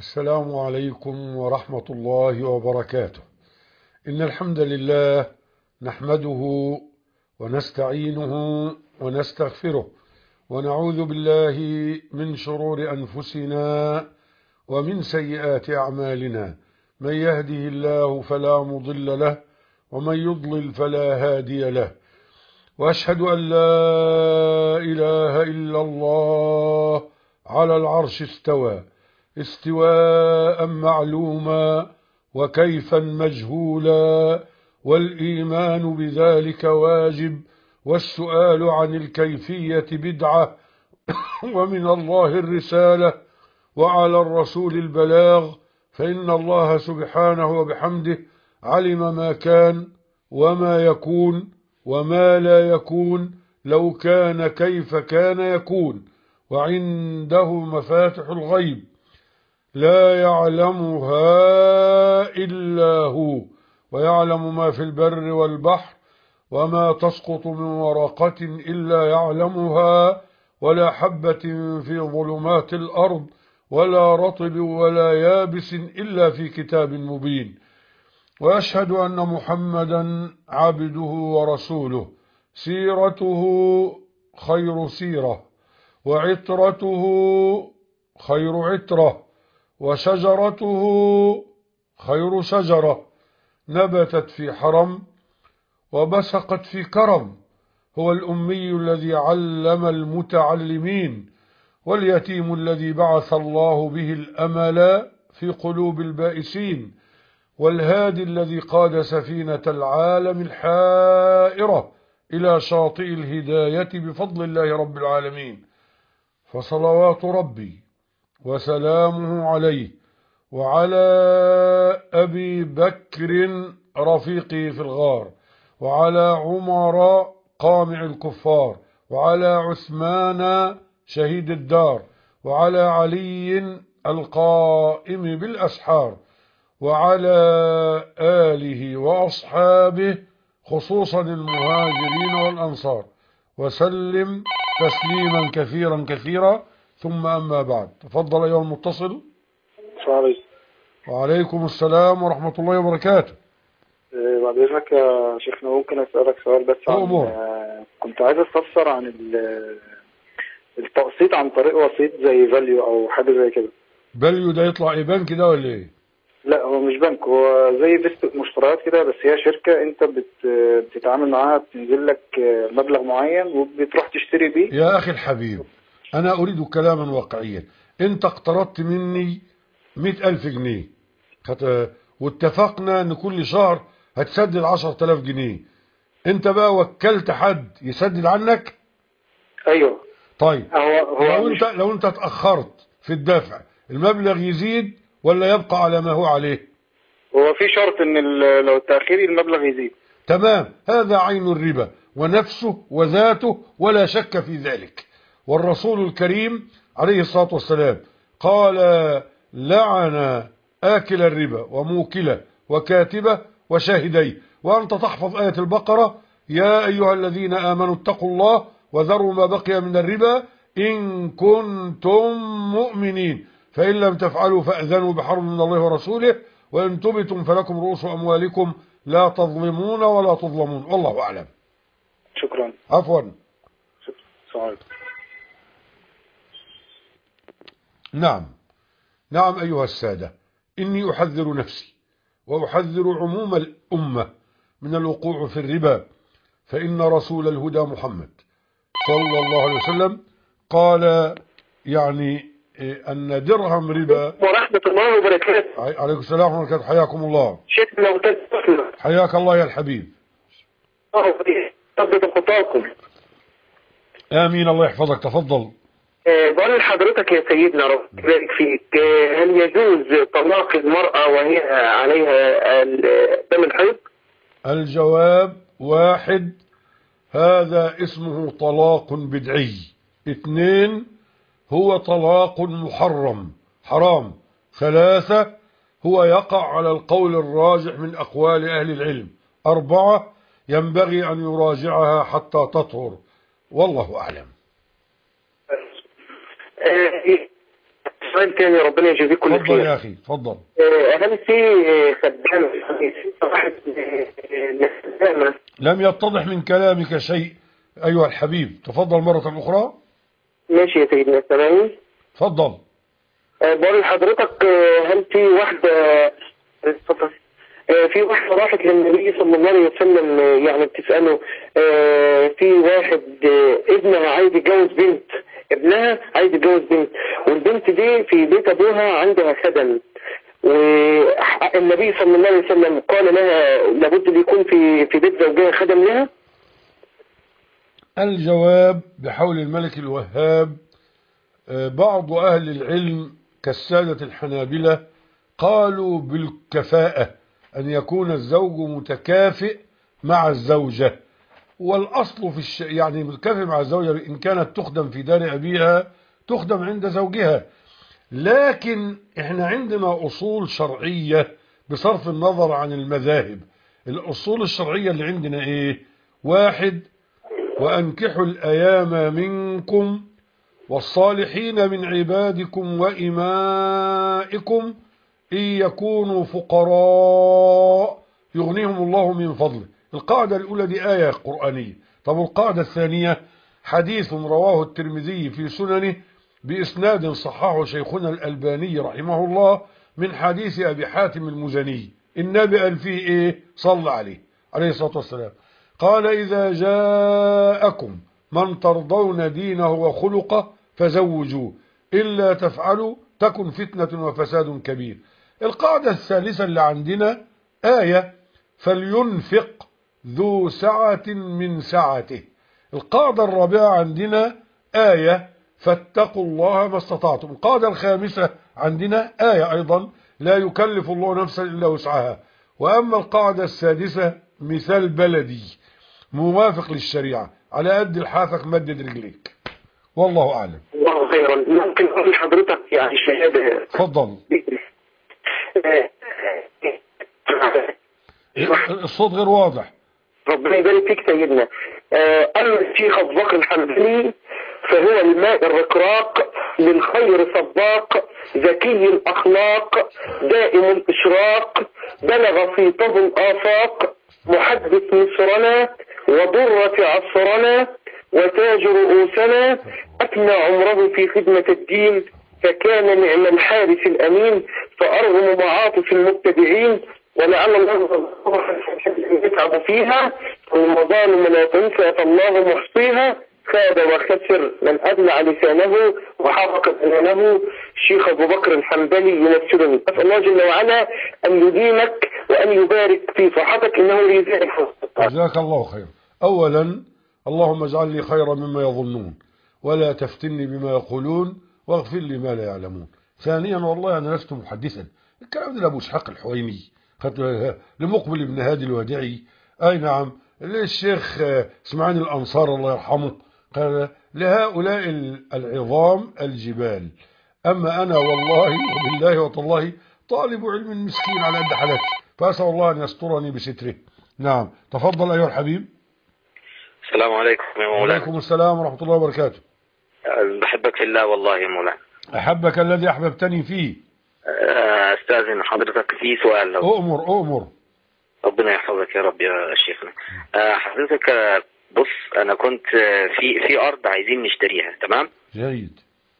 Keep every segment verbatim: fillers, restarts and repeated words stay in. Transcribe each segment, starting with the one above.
السلام عليكم ورحمة الله وبركاته. إن الحمد لله نحمده ونستعينه ونستغفره ونعوذ بالله من شرور أنفسنا ومن سيئات أعمالنا. من يهده الله فلا مضل له ومن يضلل فلا هادي له، وأشهد أن لا إله إلا الله على العرش استوى استواء معلوما وكيفا مجهولا، والإيمان بذلك واجب، والسؤال عن الكيفية بدعة، ومن الله الرسالة وعلى الرسول البلاغ، فإن الله سبحانه وبحمده علم ما كان وما يكون وما لا يكون، لو كان كيف كان يكون، وعنده مفاتح الغيب لا يعلمها إلا هو، ويعلم ما في البر والبحر، وما تسقط من ورقة إلا يعلمها، ولا حبة في ظلمات الأرض ولا رطب ولا يابس إلا في كتاب مبين. وأشهد أن محمدا عبده ورسوله، سيرته خير سيرة، وعترته خير عترة، وشجرته خير شجرة، نبتت في حرم وبسقت في كرم. هو الأمي الذي علم المتعلمين، واليتيم الذي بعث الله به الأمل في قلوب البائسين، والهادي الذي قاد سفينة العالم الحائرة إلى شاطئ الهداية بفضل الله رب العالمين. فصلوات ربي وسلامه عليه وعلى أبي بكر رفيقه في الغار، وعلى عمر قامع الكفار، وعلى عثمان شهيد الدار، وعلى علي القائم بالأسحار، وعلى آله وأصحابه خصوصا المهاجرين والأنصار، وسلم تسليما كثيرا كثيرا. ثم أما بعد، تفضل أيها المتصل. السلام. وعليكم السلام ورحمة الله وبركاته. إيه، بعد إذنك يا شيخنا ممكن أسألك سؤال بس عن أمور. آه، كنت عايز أستفسر عن ال- التقسيط عن طريق وسيط زي فاليو أو حاجة زي كده. بليو ده يطلع إيه، بنك ده ولا إيه؟ لا، هو مش بنك، هو زي فيست مشتريات كده، بس هي شركة أنت بت بتتعامل معاها، بتنزل لك مبلغ معين وبتروح تشتري بيه. يا أخي الحبيب، أنا أريد كلاما واقعيا. أنت اقترضت مني مئة ألف جنيه، خت- واتفقنا أن كل شهر هتسدد عشرة آلاف جنيه. أنت بقى وكلت حد يسدد عنك؟ أيوه. طيب، هو هو لو مش أنت لو أنت اتأخرت في الدفع، المبلغ يزيد ولا يبقى على ما هو عليه؟ هو في شرط إن ال- لو التأخير المبلغ يزيد. تمام، هذا عين الربا ونفسه وذاته ولا شك في ذلك. والرسول الكريم عليه الصلاة والسلام قال: لعن آكل الربا وموكله وكاتبه وشاهديه. وأنت تحفظ آية البقرة: يا أيها الذين آمنوا اتقوا الله وذروا ما بقي من الربا إن كنتم مؤمنين، فإن لم تفعلوا فأذنوا بحرب من الله ورسوله، وإن تبتم فلكم رؤوس أموالكم لا تظلمون ولا تظلمون، والله أعلم. شكرا. عفوا. شكرا. نعم نعم أيها السادة، إني أحذر نفسي وأحذر عموم الأمة من الوقوع في الربا، فإن رسول الهدى محمد صلى الله عليه وسلم قال يعني أن درهم ربا. ورحمة الله وبركاته. عليكم السلام ورحمة الله وبركاته، حياكم الله. شيخ لو تسمح حياك الله يا الحبيب. ثبت خطاكم. آمين، الله يحفظك، تفضل. أه بقول لحضرتك يا سيدنا ربنا يبارك فيك، أه هل يجوز طلاق المرأة وهي عليها دم الحيض؟ الجواب: واحد، هذا اسمه طلاق بدعي. اثنين، هو طلاق محرم حرام. ثلاثة، هو يقع على القول الراجح من أقوال أهل العلم. أربعة، ينبغي أن يراجعها حتى تطهر، والله أعلم. سؤال تاني ربنا يجزيك كل خير. اتفضل يا اخي اتفضل. هل في خدام واحد لم يتضح من كلامك شيء ايها الحبيب، تفضل مرة اخرى. ماشي يا سيدنا سامعني. اتفضل. بقول لحضرتك هل في واحدة اتفضل في واحدة راحت للنبي صلى الله عليه وسلم يعني بتسأله في واحد ابنها عايز يتجوز بنت، ابنها عايز يتجوز بنت والبنت دي في بيت ابوها عندها خدم، والنبي صلى الله عليه وسلم قال لها لابد ان يكون في في بيت زوجها خدم لها. الجواب بحول الملك الوهاب، بعض أهل العلم كالسادة الحنابلة قالوا بالكفاءة أن يكون الزوج متكافئ مع الزوجة، والأصل في الش... يعني متكافئ مع الزوجة إن كانت تخدم في دار أبيها تخدم عند زوجها، لكن إحنا عندنا أصول شرعية بصرف النظر عن المذاهب. الأصول الشرعية اللي عندنا إيه؟ واحد، وأنكحوا الأيام منكم والصالحين من عبادكم وإمائكم إن يكونوا فقراء يغنيهم الله من فضله. القاعدة الأولى دي آية قرآنية. طب القاعدة الثانية حديث رواه الترمذي في سننه بإسناد صححه شيخنا الألباني رحمه الله من حديث أبي حاتم المزني، النبي قال فيه إيه؟ صلى عليه عليه الصلاة والسلام، قال إذا جاءكم من ترضون دينه وخلقه فزوجوه إلا تفعلوا تكن فتنة وفساد كبير. القاعدة الثالثة اللي عندنا آية فلينفق ذو سعة من سعته. القاعدة الرابعة عندنا آية فاتقوا الله ما استطعتم. القاعدة الخامسة عندنا آية أيضا لا يكلف الله نفسا إلا وسعها. وأما القاعدة السادسة مثال بلدي موافق للشريعة، على قد لحافك مدد رجليك، والله أعلم. الله خيرا. ممكن أقول لحضرتك يعني شهادة؟ اتفضل. الصوت غير واضح. ربنا يبارك فيك سيدنا. أما الشيخ أبو بكر الحنبلي فهو الماء الرقراق للخير سباق ذكي الأخلاق دائم الإشراق بلغ في طب الآفاق محدث مصرنا وضرة عصرنا وتاج رؤوسنا أثنى عمره في خدمة الدين فكان نعم الحارس الأمين فأرغم معاطف المبتدعين ولعل الله يتعب فيها والمظالم لا تنسى فالله محصيها خاب وخسر من أدلع لسانه وحرك بنانه. الشيخ أبو بكر الحنبلي ينسرني. أسأل الله جل وعلا أن يديمك وأن يبارك في صحتك إنه ليزيد حسنك. جزاك الله خير. أولا اللهم اجعل لي خيرا مما يظنون ولا تفتني بما يقولون واغفر لي ما لا يعلمون. ثانيا والله أنا لست محدثا، الكلام ده لأبو إسحاق الحويني لمقبل ابن هادي الوداعي، أي نعم للشيخ اسماعيل الأنصار الله يرحمه، قال لهؤلاء العظام الجبال. أما أنا والله وبالله وتالله طالب علم مسكين على قد حالتي، فأسأل الله أن يسترني بستره. نعم تفضل أيها الحبيب. السلام عليكم يا مولانا. وعليكم السلام ورحمة الله وبركاته. بحبك في الله والله يا مولانا. أحبك الذي أحببتني فيه. أستاذن حضرتك في سؤال لو أؤمر أؤمر. ربنا يحفظك يا رب يا شيخنا. حضرتك بص أنا كنت في في أرض عايزين نشتريها، تمام؟ جيد.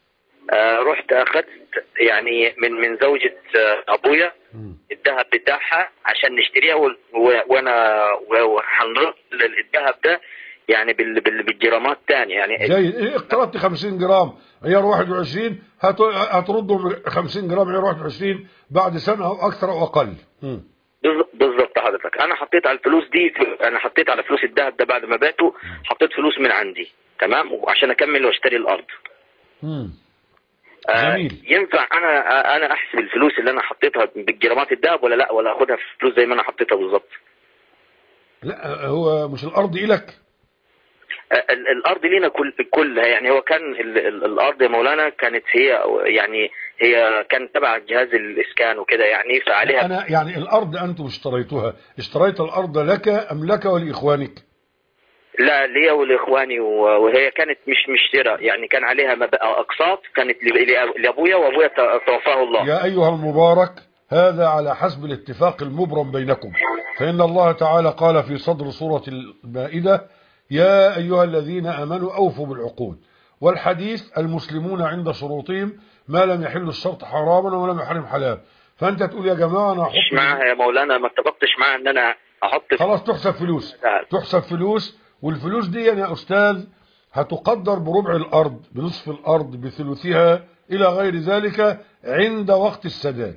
رحت أخذت يعني من من زوجة أبويا الذهب بتاعها عشان نشتريها، وأنا وهنرد الذهب ده يعني بالجرامات تاني يعني. جيد. إيه اقترضت خمسين جرام عيار واحد وعشرين هتردهم خمسين جرام عيار واحد وعشرين بعد سنة أو أكثر أو أقل. بالضبط حضرتك. أنا حطيت على الفلوس دي، أنا حطيت على فلوس الذهب ده بعد ما باتوا حطيت فلوس من عندي، تمام، وعشان أكمل واشتري الأرض. امم جميل. آه ينفع أنا أنا أحسب الفلوس اللي أنا حطيتها بالجرامات الذهب ولا لا، ولا أخدها في فلوس زي ما أنا حطيتها بالظبط؟ لا هو مش الأرض إلك؟ الارض لينا كل كلها يعني. هو كان الارض يا مولانا كانت هي يعني هي كان تبع جهاز الاسكان وكده يعني، فعليها انا يعني الارض انتم اشتريتوها، اشتريت الارض لك ام لك ولاخوانك؟ لا ليا ولاخواني، وهي كانت مش مشترى يعني، كان عليها اقساط، كانت لابويا وابويا توفاه الله. يا ايها المبارك، هذا على حسب الاتفاق المبرم بينكم، فإن الله تعالى قال في صدر سورة المائدة: يا أيها الذين آمنوا أوفوا بالعقود. والحديث: المسلمون عند شروطهم ما لم يحل الشرط حراما ولم يحرم حلال. فأنت تقول يا جماعة أنا أحط معها يا مولانا، ما اتفقتش معها أن أنا أحط، خلاص تحسب فلوس، تحسب فلوس. والفلوس دي يا أستاذ هتقدر بربع الأرض، بنصف الأرض، بثلثها، إلى غير ذلك عند وقت السداد.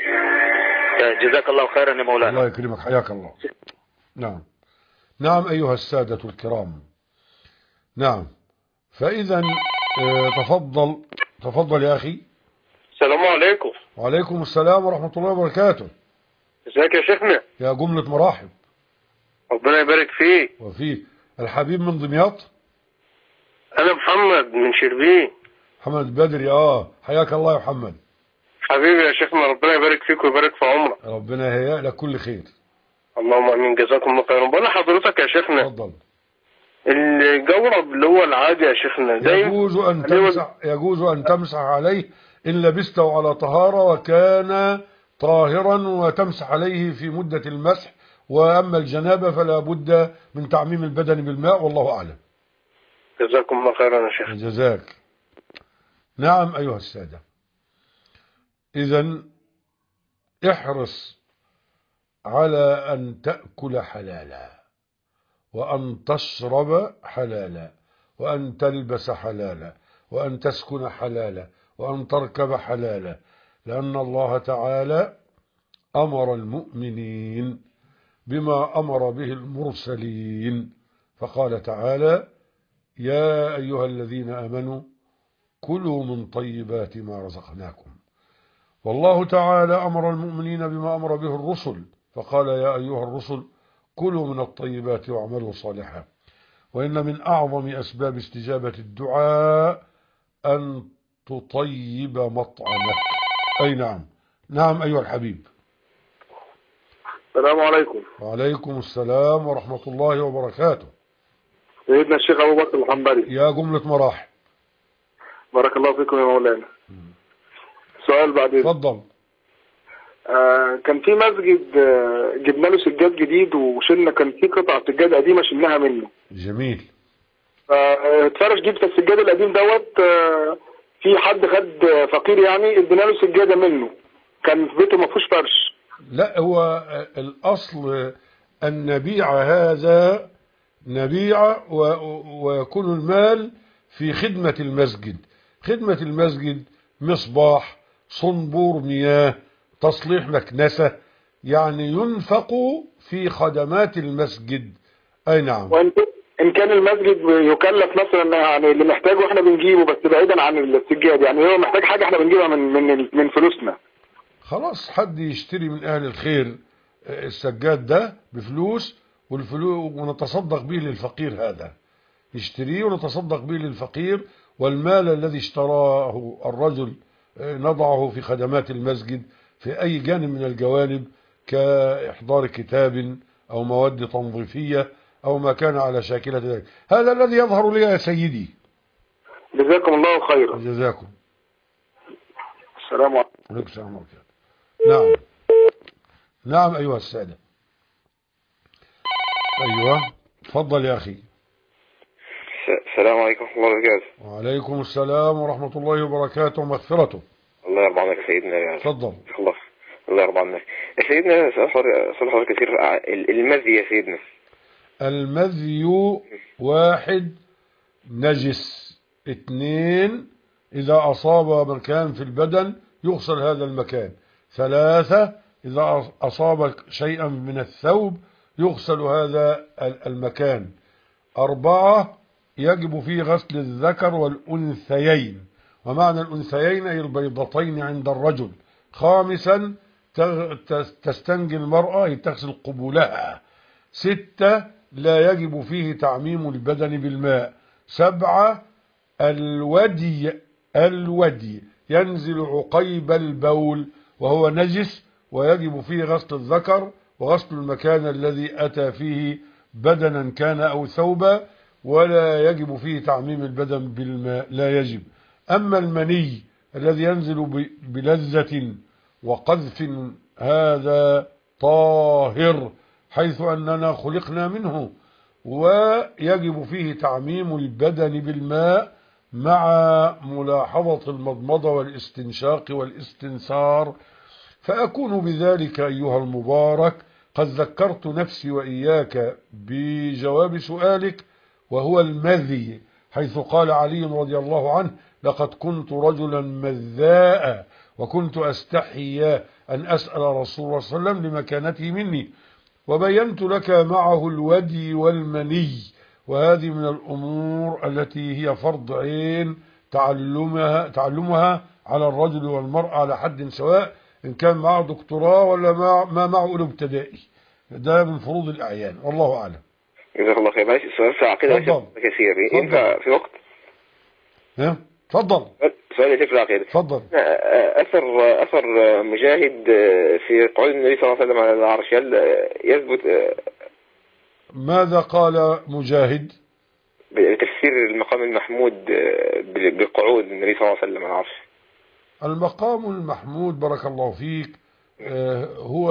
جزاك الله خيرا يا مولانا. الله يكرمك، حياك الله. نعم نعم أيها السادة الكرام. نعم، فإذا تفضل تفضل يا أخي. السلام عليكم. وعليكم السلام ورحمة الله وبركاته. ازيك يا شيخنا؟ يا جملة مراحب. ربنا يبارك فيك. وفيك. الحبيب من دمياط. أنا محمد من شربين. محمد بدري. آه حياك الله يا محمد. حبيبي يا شيخنا، ربنا يبارك فيك ويبارك في عمرك. ربنا يهيئ لك كل خير. اللهم امين، جزاكم الله خيرا. بقول لحضرتك يا شيخنا، اتفضل. الجورب اللي هو العادي يا شيخنا يجوز ان تمسح يجوز ان تمسح عليه ان لبسته على طهارة وكان طاهرا، وتمسح عليه في مدة المسح. واما الجنابة فلا بد من تعميم البدن بالماء، والله اعلم. جزاكم الله خيرا يا شيخ. جزاك. نعم ايها السادة، اذا احرص على أن تأكل حلالا، وأن تشرب حلالا، وأن تلبس حلالا، وأن تسكن حلالا، وأن تركب حلالا، لأن الله تعالى أمر المؤمنين بما أمر به المرسلين، فقال تعالى: يا أيها الذين آمنوا كلوا من طيبات ما رزقناكم. والله تعالى أمر المؤمنين بما أمر به الرسل، فقال: يا أيها الرسل كلوا من الطيبات واعملوا صالحا. وإن من أعظم أسباب استجابة الدعاء أن تطيب مطعمك. أي نعم. نعم أيها الحبيب. السلام عليكم. وعليكم السلام ورحمة الله وبركاته. سيدنا الشيخ أبو بكر الحنبلي. يا جملة مراحب. بارك الله فيكم يا مولانا. سؤال بعدين. اتفضل. آه كان في مسجد آه جبنا له سجاد جديد، وشلنا، كان في قطعة سجاد قديمة شلناها منه. جميل. فاتفرش جبت السجاد القديم دوت. آه في حد خد فقير يعني، ادينا له سجادة منه، كان في بيته ما فيهوش فرش. لا، هو الأصل أن نبيع هذا نبيع ويكون المال في خدمة المسجد. خدمة المسجد مصباح، صنبور مياه، تصليح مكنسة، يعني ينفق في خدمات المسجد. أي نعم. وإن كان المسجد يكلف مثلا يعني اللي محتاجه احنا بنجيبه، بس بعيدا عن السجاد، يعني هو محتاج حاجة احنا بنجيبها من من من فلوسنا. خلاص، حد يشتري من أهل الخير السجاد ده بفلوس، والفلوس ونتصدق به للفقير. هذا نشتريه ونتصدق به للفقير، والمال الذي اشتراه الرجل نضعه في خدمات المسجد في أي جانب من الجوانب، كإحضار كتاب أو مواد تنظيفية أو ما كان على شاكلة ذلك. هذا الذي يظهر لي يا سيدي. جزاكم الله خيرا. جزاكم. السلام عليكم. عليكم السلام ورحمة الله. نعم نعم أيها السادة. أيوة تفضل يا أخي. السلام عليكم ورحمة الله وبركاته. وعليكم السلام ورحمة الله وبركاته ومغفرته. الله يرضى عنك يا سيدنا. تفضل. الله الله يرضى عنك يا سيدنا. سؤال حضرتك كثير. المذي يا سيدنا. المذي: واحد، نجس. اثنين، إذا أصاب مكان في البدن يغسل هذا المكان. ثلاثة، إذا أصاب شيئا من الثوب يغسل هذا المكان. أربعة، يجب فيه غسل الذكر والأنثيين، ومعنى الأنثيين أي البيضتين عند الرجل. خامسا، تستنجي المرأة أي تغسل قبولها. ستة، لا يجب فيه تعميم البدن بالماء. سبعة، الودي الودي ينزل عقيب البول وهو نجس، ويجب فيه غسل الذكر وغسل المكان الذي أتى فيه بدنا كان أو ثوبا، ولا يجب فيه تعميم البدن بالماء، لا يجب. أما المني الذي ينزل بلذة وقذف هذا طاهر، حيث أننا خلقنا منه، ويجب فيه تعميم البدن بالماء مع ملاحظة المضمضة والاستنشاق والاستنثار. فأكون بذلك أيها المبارك قد ذكرت نفسي وإياك بجواب سؤالك، وهو المذي، حيث قال علي رضي الله عنه: لقد كنت رجلا مذاء وكنت أستحي أن أسأل رسول الله صلى الله عليه وسلم لمكانته مني. وبينت لك معه الودي والمني، وهذه من الأمور التي هي فرض عين تعلمها, تعلمها على الرجل والمرأة على حد سواء، إن كان معه دكتوراه ولا ما معه أولى ابتدائي. ده من فروض الأعيان، والله أعلم. جزاك الله خير. معلش السؤال في عقيدة كثير، ينفع في وقت؟ ها تفضل. سؤال يسير في العقيدة. تفضل. أثر أثر مجاهد في قعود النبي صلى الله عليه وسلم على العرش، هل يثبت؟ ماذا قال مجاهد؟ بتفسير المقام المحمود بقعود النبي صلى الله عليه وسلم على العرش. المقام المحمود بارك الله فيك هو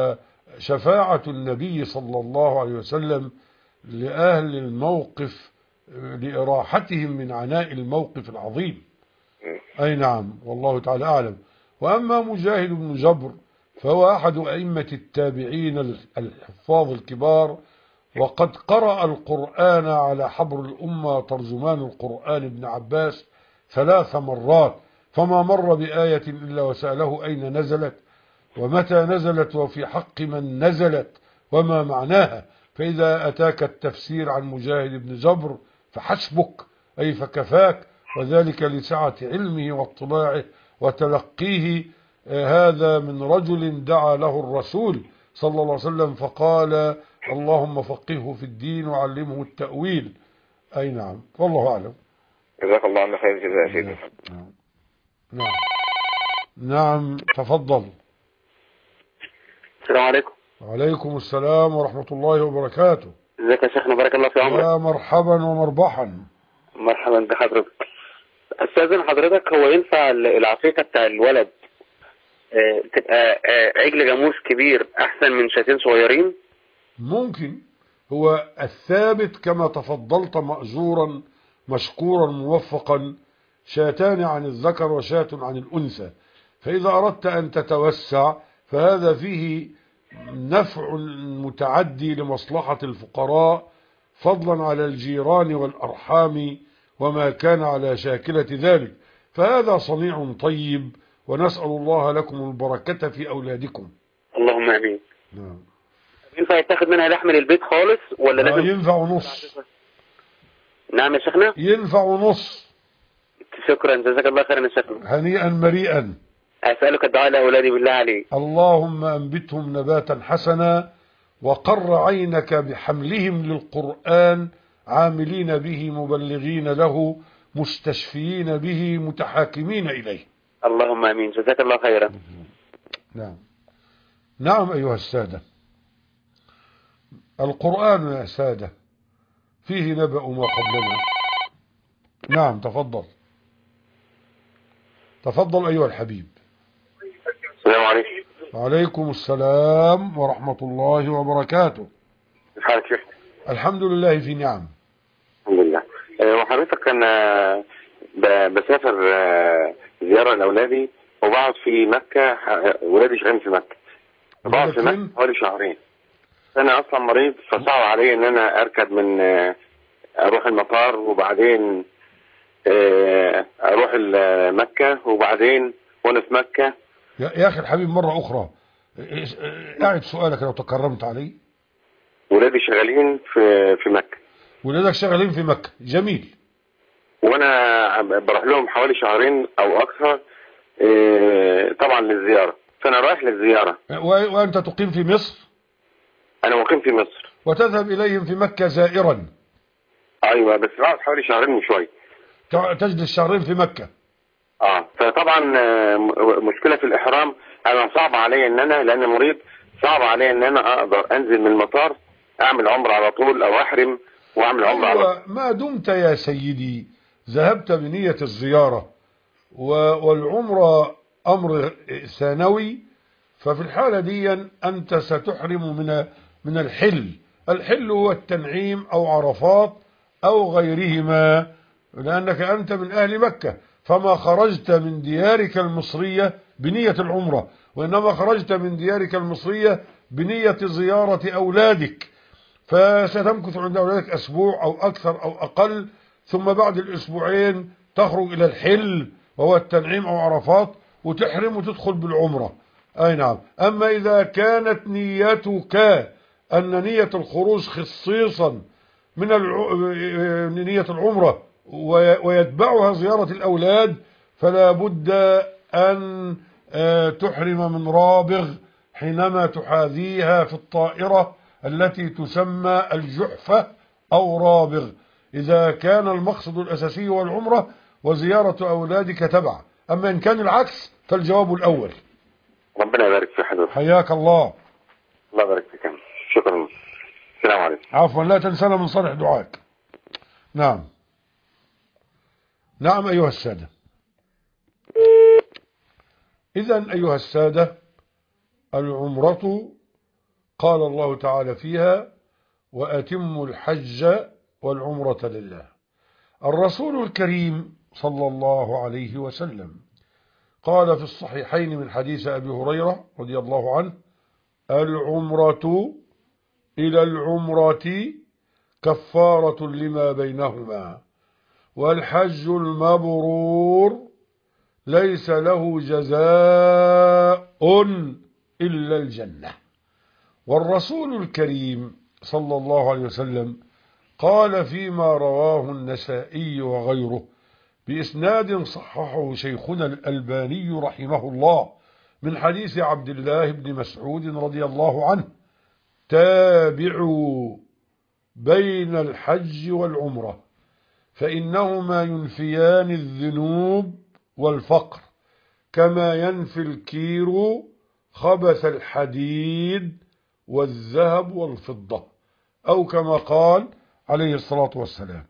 شفاعة النبي صلى الله عليه وسلم لأهل الموقف لإراحتهم من عناء الموقف العظيم. أي نعم، والله تعالى أعلم. وأما مجاهد بن جبر فهو أحد أئمة التابعين الحفاظ الكبار، وقد قرأ القرآن على حبر الأمة ترجمان القرآن ابن عباس ثلاث مرات، فما مر بآية إلا وسأله أين نزلت ومتى نزلت وفي حق من نزلت وما معناها. فإذا أتاك التفسير عن مجاهد بن جبر فحسبك، أي فكفاك، وذلك لسعة علمه واطلاعه وتلقيه. هذا من رجل دعا له الرسول صلى الله عليه وسلم فقال: اللهم فقهه في الدين وعلمه التأويل. أي نعم، والله أعلم. جزاك الله عنا خير جزاء سيدنا. نعم. نعم نعم تفضل. السلام عليكم. وعليكم السلام ورحمة الله وبركاته. ازيك يا شيخنا، بارك الله في عمرك. يا مرحبا ومربحا. مرحبا بحضرتك. استاذن حضرتك، هو ينفع العقيقة بتاع الولد اه تبقى اه عجل جاموس كبير احسن من شاتين صغيرين؟ ممكن. هو الثابت كما تفضلت مأجورا مشكورا موفقا، شاتان عن الذكر وشاة عن الأنثى. فإذا أردت أن تتوسع فهذا فيه نفع متعدي لمصلحة الفقراء، فضلا على الجيران والأرحام وما كان على شاكلة ذلك. فهذا صنيع طيب، ونسأل الله لكم البركة في أولادكم. اللهم آمين. نعم. ينفع يتاخد منها لحم البيت خالص ولا لازم؟ ينفع نص. نعم يا شيخنا. ينفع نص. شكرا، جزاك الله خيرا يا شيخنا. هنيئا مريئا. أسألك الدعاء لأولادي بالله عليك. اللهم أنبتهم نباتا حسنا، وقر عينك بحملهم للقرآن، عاملين به مبلغين له مستشفيين به متحاكمين إليه. اللهم آمين، جزاك الله خيرا. نعم نعم أيها السادة، القرآن يا سادة فيه نبأ ما قبلنا. نعم تفضل تفضل أيها الحبيب. السلام عليكم. وعليكم السلام ورحمة الله وبركاته. كيف حالك شيخ؟ الحمد لله في نعم. الحمد لله. وحضرتك أنا بسافر زيارة لأولادي وبقعد في مكة، ولادي شغالين في مكة، بقعد في مكة حوالي شهرين. أنا أصلا مريض، فصعب علي إن أنا أركب من أروح المطار وبعدين أروح مكة وبعدين وأنا في مكة. يا أخي الحبيب مرة أخرى أعد سؤالك لو تكرمت علي. ولادي شغالين في في مكة. ولادك شغالين في مكة، جميل. وأنا بروح لهم حوالي شهرين أو أكثر طبعا للزيارة، فأنا رايح للزيارة. وأنت تقيم في مصر؟ أنا مقيم في مصر. وتذهب إليهم في مكة زائرا؟ أيوة، بس بعد حوالي شهرين وشوي. تجلس شهرين في مكة. اه فطبعا مشكلة في الإحرام. أنا صعب علي إن أنا، لأن مريض، صعب علي إن أنا أقدر أنزل من المطار اعمل عمره على طول او احرم واعمل عمره على طول؟ أيوة، ما دمت يا سيدي ذهبت بنية الزيارة والعمرة أمر ثانوي، ففي الحالة دي أنت ستحرم من من الحل. الحل هو التنعيم أو عرفات أو غيرهما، لأنك أنت من أهل مكة، فما خرجت من ديارك المصرية بنية العمرة، وإنما خرجت من ديارك المصرية بنية زيارة أولادك، فستمكث عند أولادك أسبوع أو أكثر أو أقل، ثم بعد الأسبوعين تخرج إلى الحل وهو التنعيم أو عرفات وتحرم وتدخل بالعمرة. أي نعم. أما إذا كانت نيتك أن نية الخروج خصيصا من نية العمرة ويتبعها زيارة الأولاد، فلا بد أن تحرم من رابغ حينما تحاذيها في الطائرة التي تسمى الجحفة أو رابغ، إذا كان المقصد الأساسي هو العمرة وزيارة أولادك تبع. أما إن كان العكس فالجواب الأول. ربنا يبارك في حضرتك. حياك الله. الله يبارك فيك. شكرا. السلام عليكم. عفوا، لا تنسانا من صالح دعائك. نعم نعم أيها السادة. إذن أيها السادة، العمرة قال الله تعالى فيها: وأتموا الحج والعمرة لله. الرسول الكريم صلى الله عليه وسلم قال في الصحيحين من حديث أبي هريرة رضي الله عنه: العمرة إلى العمرة كفارة لما بينهما، والحج المبرور ليس له جزاء إلا الجنة. والرسول الكريم صلى الله عليه وسلم قال فيما رواه النسائي وغيره بإسناد صححه شيخنا الألباني رحمه الله من حديث عبد الله بن مسعود رضي الله عنه: تابعوا بين الحج والعمرة فإنهما ينفيان الذنوب والفقر كما ينفي الكير خبث الحديد والذهب والفضة، أو كما قال عليه الصلاة والسلام.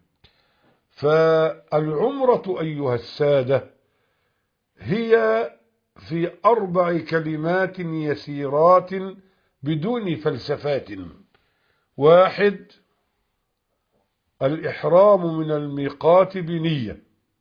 فالعمرة أيها السادة هي في أربع كلمات يسيرات بدون فلسفات: واحد، الإحرام من الميقات بنية.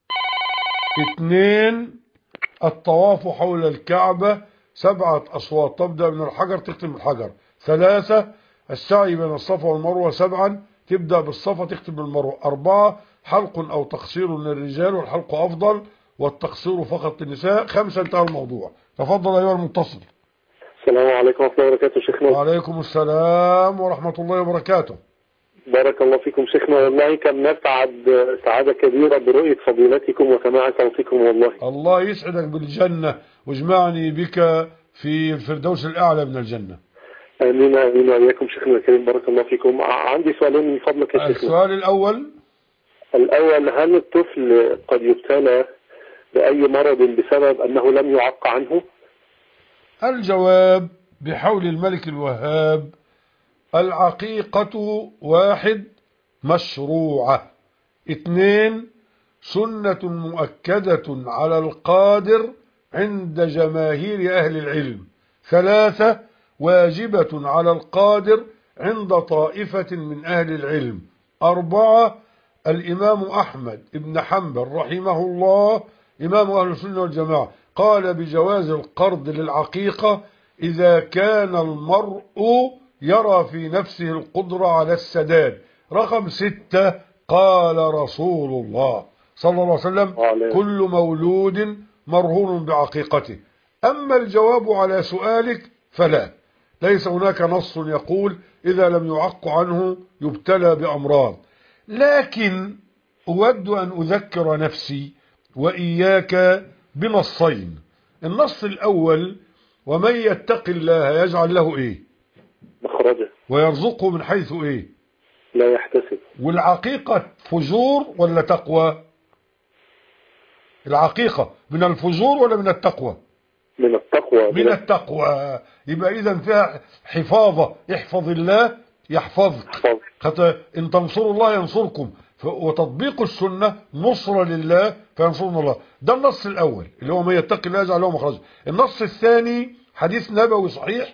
اثنين، الطواف حول الكعبة سبعة أشواط، تبدأ من الحجر تختم بالحجر. ثلاثة، السعي بين الصفا والمروة سبعا، تبدأ بالصفا تختم بالمروة. أربعة، حلق أو تقصير للرجال، والحلق أفضل والتقصير فقط للنساء. خمسة، انتهى الموضوع. تفضل أيها المتصل. السلام عليكم ورحمة الله وبركاته شيخنا. وعليكم السلام ورحمة الله وبركاته. بارك الله فيكم شيخنا، والله كم نسعد سعادة كبيرة برؤية فضيلتكم وسماع صوتكم والله. الله يسعدك بالجنة واجمعني بك في الفردوس الأعلى من الجنة. آمين آمين وإياكم شيخنا الكريم، بارك الله فيكم. عندي سؤالين من فضلك يا شيخنا. السؤال الأول: الأول، هل الطفل قد يبتلى بأي مرض بسبب أنه لم يعق عنه؟ الجواب بحول الملك الوهاب: العقيقة واحد مشروعة، اثنين سنة مؤكدة على القادر عند جماهير أهل العلم، ثلاثة واجبة على القادر عند طائفة من أهل العلم، أربعة الإمام أحمد بن حنبل رحمه الله إمام أهل السنة والجماعة قال بجواز القرض للعقيقة إذا كان المرء يرى في نفسه القدرة على السداد. رقم ستة قال رسول الله صلى الله عليه وسلم: كل مولود مرهون بعقيقته. أما الجواب على سؤالك فلا، ليس هناك نص يقول إذا لم يعق عنه يبتلى بأمراض، لكن أود أن أذكر نفسي وإياك بنصين. النص الأول: ومن يتق الله يجعل له إيه؟ مخرجه. ويرزقه من حيث إيه؟ لا يحتسب. والعقيقة فجور ولا تقوى؟ العقيقة من الفجور ولا من التقوى؟ من التقوى. من التقوى. يبقى إذن فيها حفاظة، احفظ الله يحفظك. إن تنصروا الله ينصركم، وتطبيق السنة نصرة لله فينصرنا الله. ده النص الأول اللي هو من يتقي الله يجعل له مخرجا. النص الثاني حديث نبوي صحيح: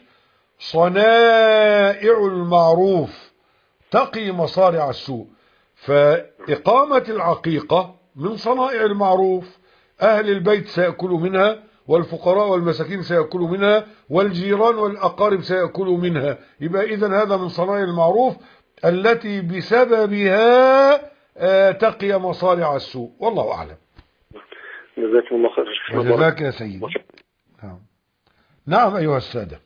صنائع المعروف تقي مصارع السوء. فإقامة العقيقة من صنائع المعروف، أهل البيت سيأكلوا منها، والفقراء والمساكين سيأكلوا منها، والجيران والأقارب سيأكلوا منها. يبقى إذن هذا من صنائع المعروف التي بسببها تقي مصارع السوء. والله أعلم. جزاكم الله خير. وجزاك يا سيدي. نعم. نعم أيها السادة،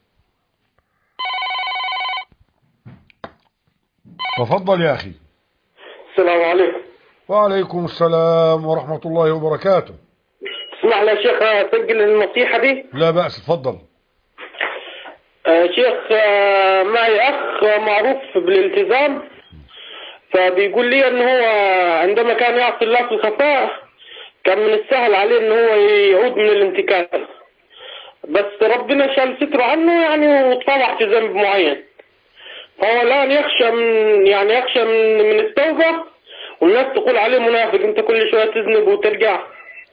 تفضل يا أخي. السلام عليكم. وعليكم السلام ورحمة الله وبركاته. اسمح لي يا شيخ أسجل النصيحة دي؟ لا بأس، تفضل. آه شيخ، آه معي أخ معروف بالالتزام، فبيقول لي ان هو عندما كان يعصي الله في الخفاء كان من السهل عليه ان هو يعود من الانتكاس، بس ربنا شال ستره عنه يعني وطلع في ذنب معين، فهو الان يخشى من يعني يخشى من, من التوبة، والناس تقول عليه منافق، انت كل شوية تذنب وترجع.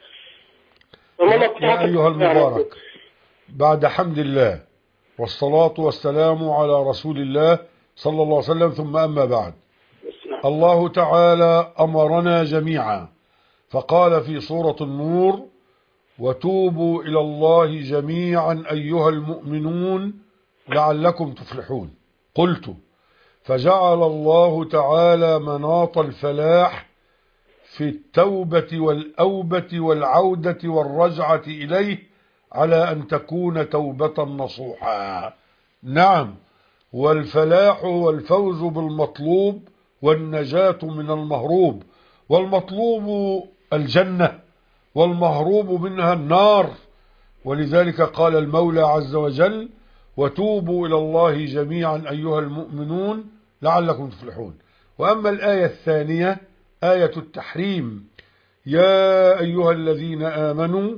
يا أيها المبارك، بعد حمد الله والصلاة والسلام على رسول الله صلى الله عليه وسلم، ثم أما بعد، الله تعالى أمرنا جميعا فقال في سورة النور: وتوبوا إلى الله جميعا أيها المؤمنون لعلكم تفلحون. قلت: فجعل الله تعالى مناط الفلاح في التوبة والأوبة والعودة والرجعة إليه على أن تكون توبة نصوحا. نعم، والفلاح والفوز بالمطلوب والنجاة من المهروب، والمطلوب الجنة والمهروب منها النار. ولذلك قال المولى عز وجل: وتوبوا إلى الله جميعا أيها المؤمنون لعلكم تفلحون. وأما الآية الثانية آية التحريم: يا أيها الذين آمنوا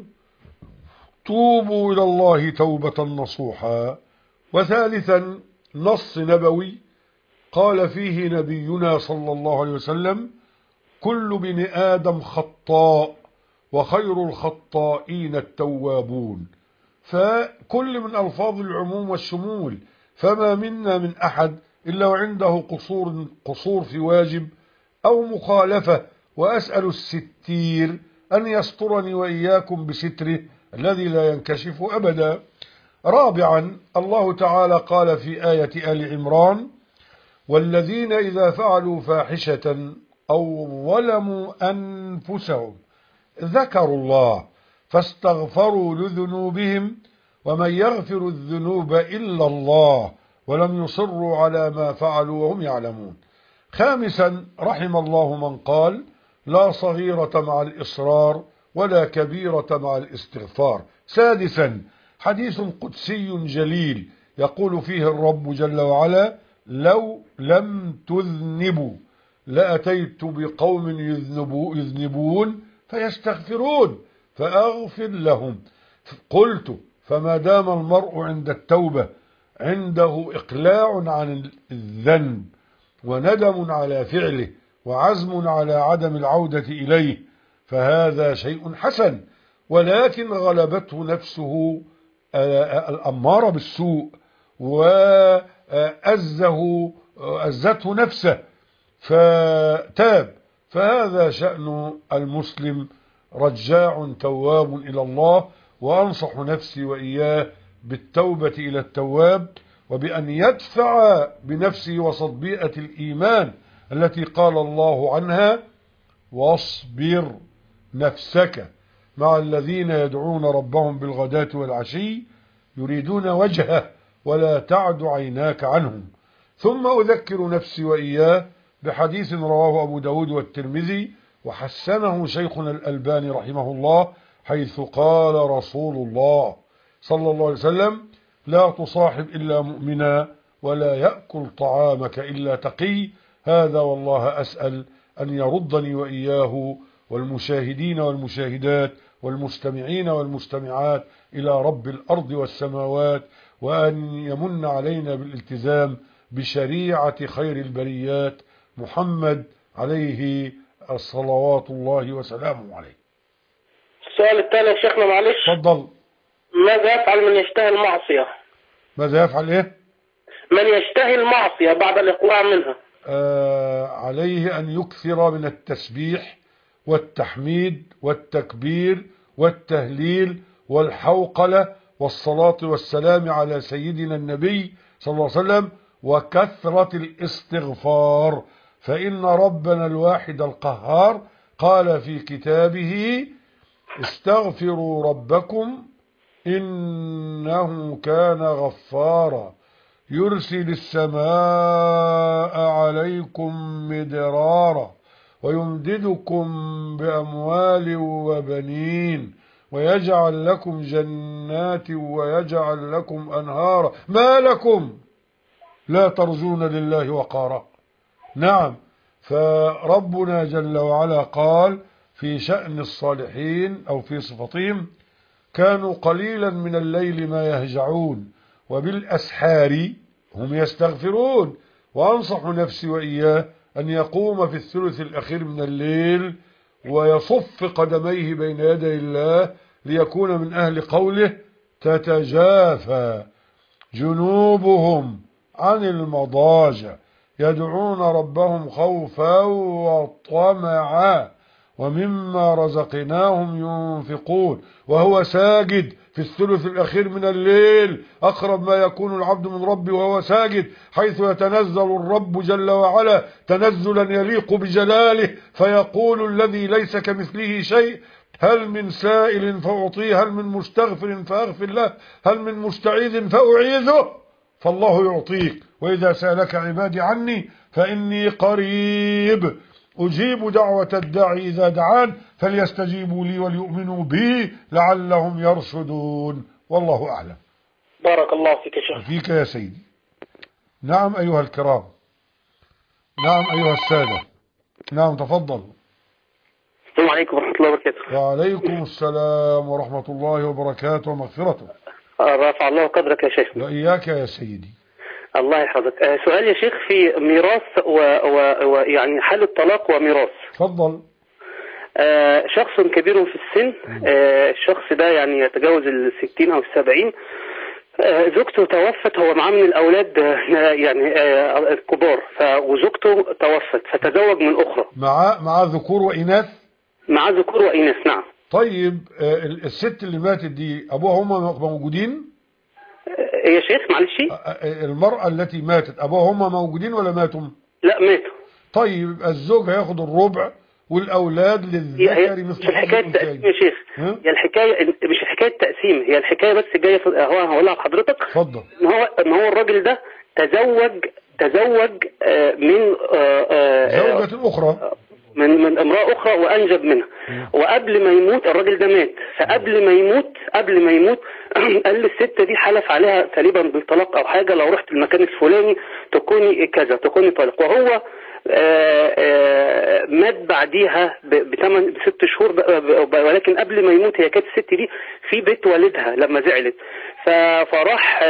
توبوا إلى الله توبة نصوحا. وثالثا نص نبوي قال فيه نبينا صلى الله عليه وسلم: كل بن آدم خطاء وخير الخطائين التوابون. فكل من ألفاظ العموم والشمول، فما منا من أحد إلا وعنده قصور, قصور في واجب أو مخالفة، وأسأل الستير أن يسترني وإياكم بستره الذي لا ينكشف أبدا. رابعا الله تعالى قال في آية آل عمران: والذين إذا فعلوا فاحشة أو ظلموا أنفسهم ذكروا الله فاستغفروا لذنوبهم ومن يغفر الذنوب إلا الله ولم يصروا على ما فعلوا وهم يعلمون. خامسا رحم الله من قال: لا صغيرة مع الإصرار ولا كبيرة مع الاستغفار. سادسا حديث قدسي جليل يقول فيه الرب جل وعلا: لو لم تذنبوا لأتيت بقوم يذنبوا يذنبون فيستغفرون فأغفر لهم. قلت: فما دام المرء عند التوبة عنده إقلاع عن الذنب وندم على فعله وعزم على عدم العودة إليه فهذا شيء حسن، ولكن غلبته نفسه الأمارة بالسوء وأزه أزته نفسه فتاب، فهذا شأن المسلم رجاع تواب إلى الله. وأنصح نفسي وإياه بالتوبة إلى التواب، وبأن يدفع بنفسه وسط بيئة الإيمان التي قال الله عنها: واصبر نفسك مع الذين يدعون ربهم بالغداة والعشي يريدون وجهه ولا تعد عيناك عنهم. ثم أذكر نفسي وإياه بحديث رواه أبو داود والترمذي وحسنه شيخنا الألباني رحمه الله، حيث قال رسول الله صلى الله عليه وسلم: لا تصاحب إلا مؤمنا ولا يأكل طعامك إلا تقي. هذا والله أسأل أن يردني وإياه والمشاهدين والمشاهدات والمستمعين والمستمعات إلى رب الأرض والسماوات، وأن يمن علينا بالالتزام بشريعة خير البريات محمد عليه الصلوات الله وسلامه عليه. السؤال الثاني يا شيخنا معلش. تفضل. ماذا يفعل من يشتهي المعصية؟ ماذا يفعل ايه؟ من يشتهي المعصية بعد الإقلاع منها. آه عليه أن يكثر من التسبيح والتحميد والتكبير والتهليل والحوقلة والصلاة والسلام على سيدنا النبي صلى الله عليه وسلم وكثرة الاستغفار، فإن ربنا الواحد القهار قال في كتابه: استغفروا ربكم إنه كان غفارا يرسل السماء عليكم مدرارا ويمددكم بأموال وبنين ويجعل لكم جنات ويجعل لكم أنهارا ما لكم لا ترجون لله وقارا. نعم، فربنا جل وعلا قال في شأن الصالحين أو في صفتهم: كانوا قليلا من الليل ما يهجعون وبالأسحار هم يستغفرون. وأنصح نفسي وإياه أن يقوم في الثلث الأخير من الليل ويصف قدميه بين يدي الله ليكون من أهل قوله: تتجافى جنوبهم عن المضاجع يدعون ربهم خوفا وطمعا ومما رزقناهم ينفقون. وهو ساجد في الثلث الأخير من الليل أقرب ما يكون العبد من ربه وهو ساجد، حيث يتنزل الرب جل وعلا تنزلا يليق بجلاله فيقول: الذي ليس كمثله شيء هل من سائل فأعطيه، هل من مستغفر فأغفر له، هل من مستعيذ فأعيذه، فالله يعطيك. وإذا سألك عبادي عني فإني قريب أجيب دعوة الداعي إذا دعان فليستجيبوا لي وليؤمنوا بي لعلهم يرشدون. والله أعلم. بارك الله فيك يا شيخ. فيك يا سيدي. نعم أيها الكرام. نعم أيها السادة. نعم تفضل. السلام عليكم ورحمة الله وبركاته. وعليكم السلام ورحمة الله وبركاته ومغفرته. رفع الله قدرك يا شيخ. وإياك يا سيدي. الله يحفظك. آه سؤال يا شيخ في ميراث ويعني و... حال الطلاق وميراث. تفضل. آه شخص كبير في السن، آه الشخص ده يعني يتجاوز الستين أو السبعين، آه زوجته توفت، هو معاه من الأولاد آه يعني آه الكبار، وزوجته توفت فتزوج من أخرى. مع مع ذكور وإناث؟ مع ذكور وإناث نعم. طيب آه الست اللي ماتت دي أبوها هم موجودين؟ يا شيخ معلش. المرأة التي ماتت أبوها هم موجودين ولا ماتوا؟ لا ماتوا. طيب الزوج هياخد الربع والأولاد للذكر مثل الحكاية التقسيم يا شيخ. هي الحكاية مش حكاية تقسيم، هي الحكاية بس جاية في هو هقولها لحضرتك. اتفضل. ان هو ان هو الراجل ده تزوج تزوج من زوجة أخرى من من امرأة أخرى وأنجب منها، وقبل ما يموت الراجل ده مات، فقبل ما يموت قبل ما يموت قال للست دي حلف عليها تقريبا بالطلاق أو حاجة، لو رحت المكان الفلاني تكوني كذا تكوني طالق، وهو آآ آآ مات بعديها بثمان بست شهور، ولكن قبل ما يموت هي كانت الست دي في بيت والدها لما زعلت، فراح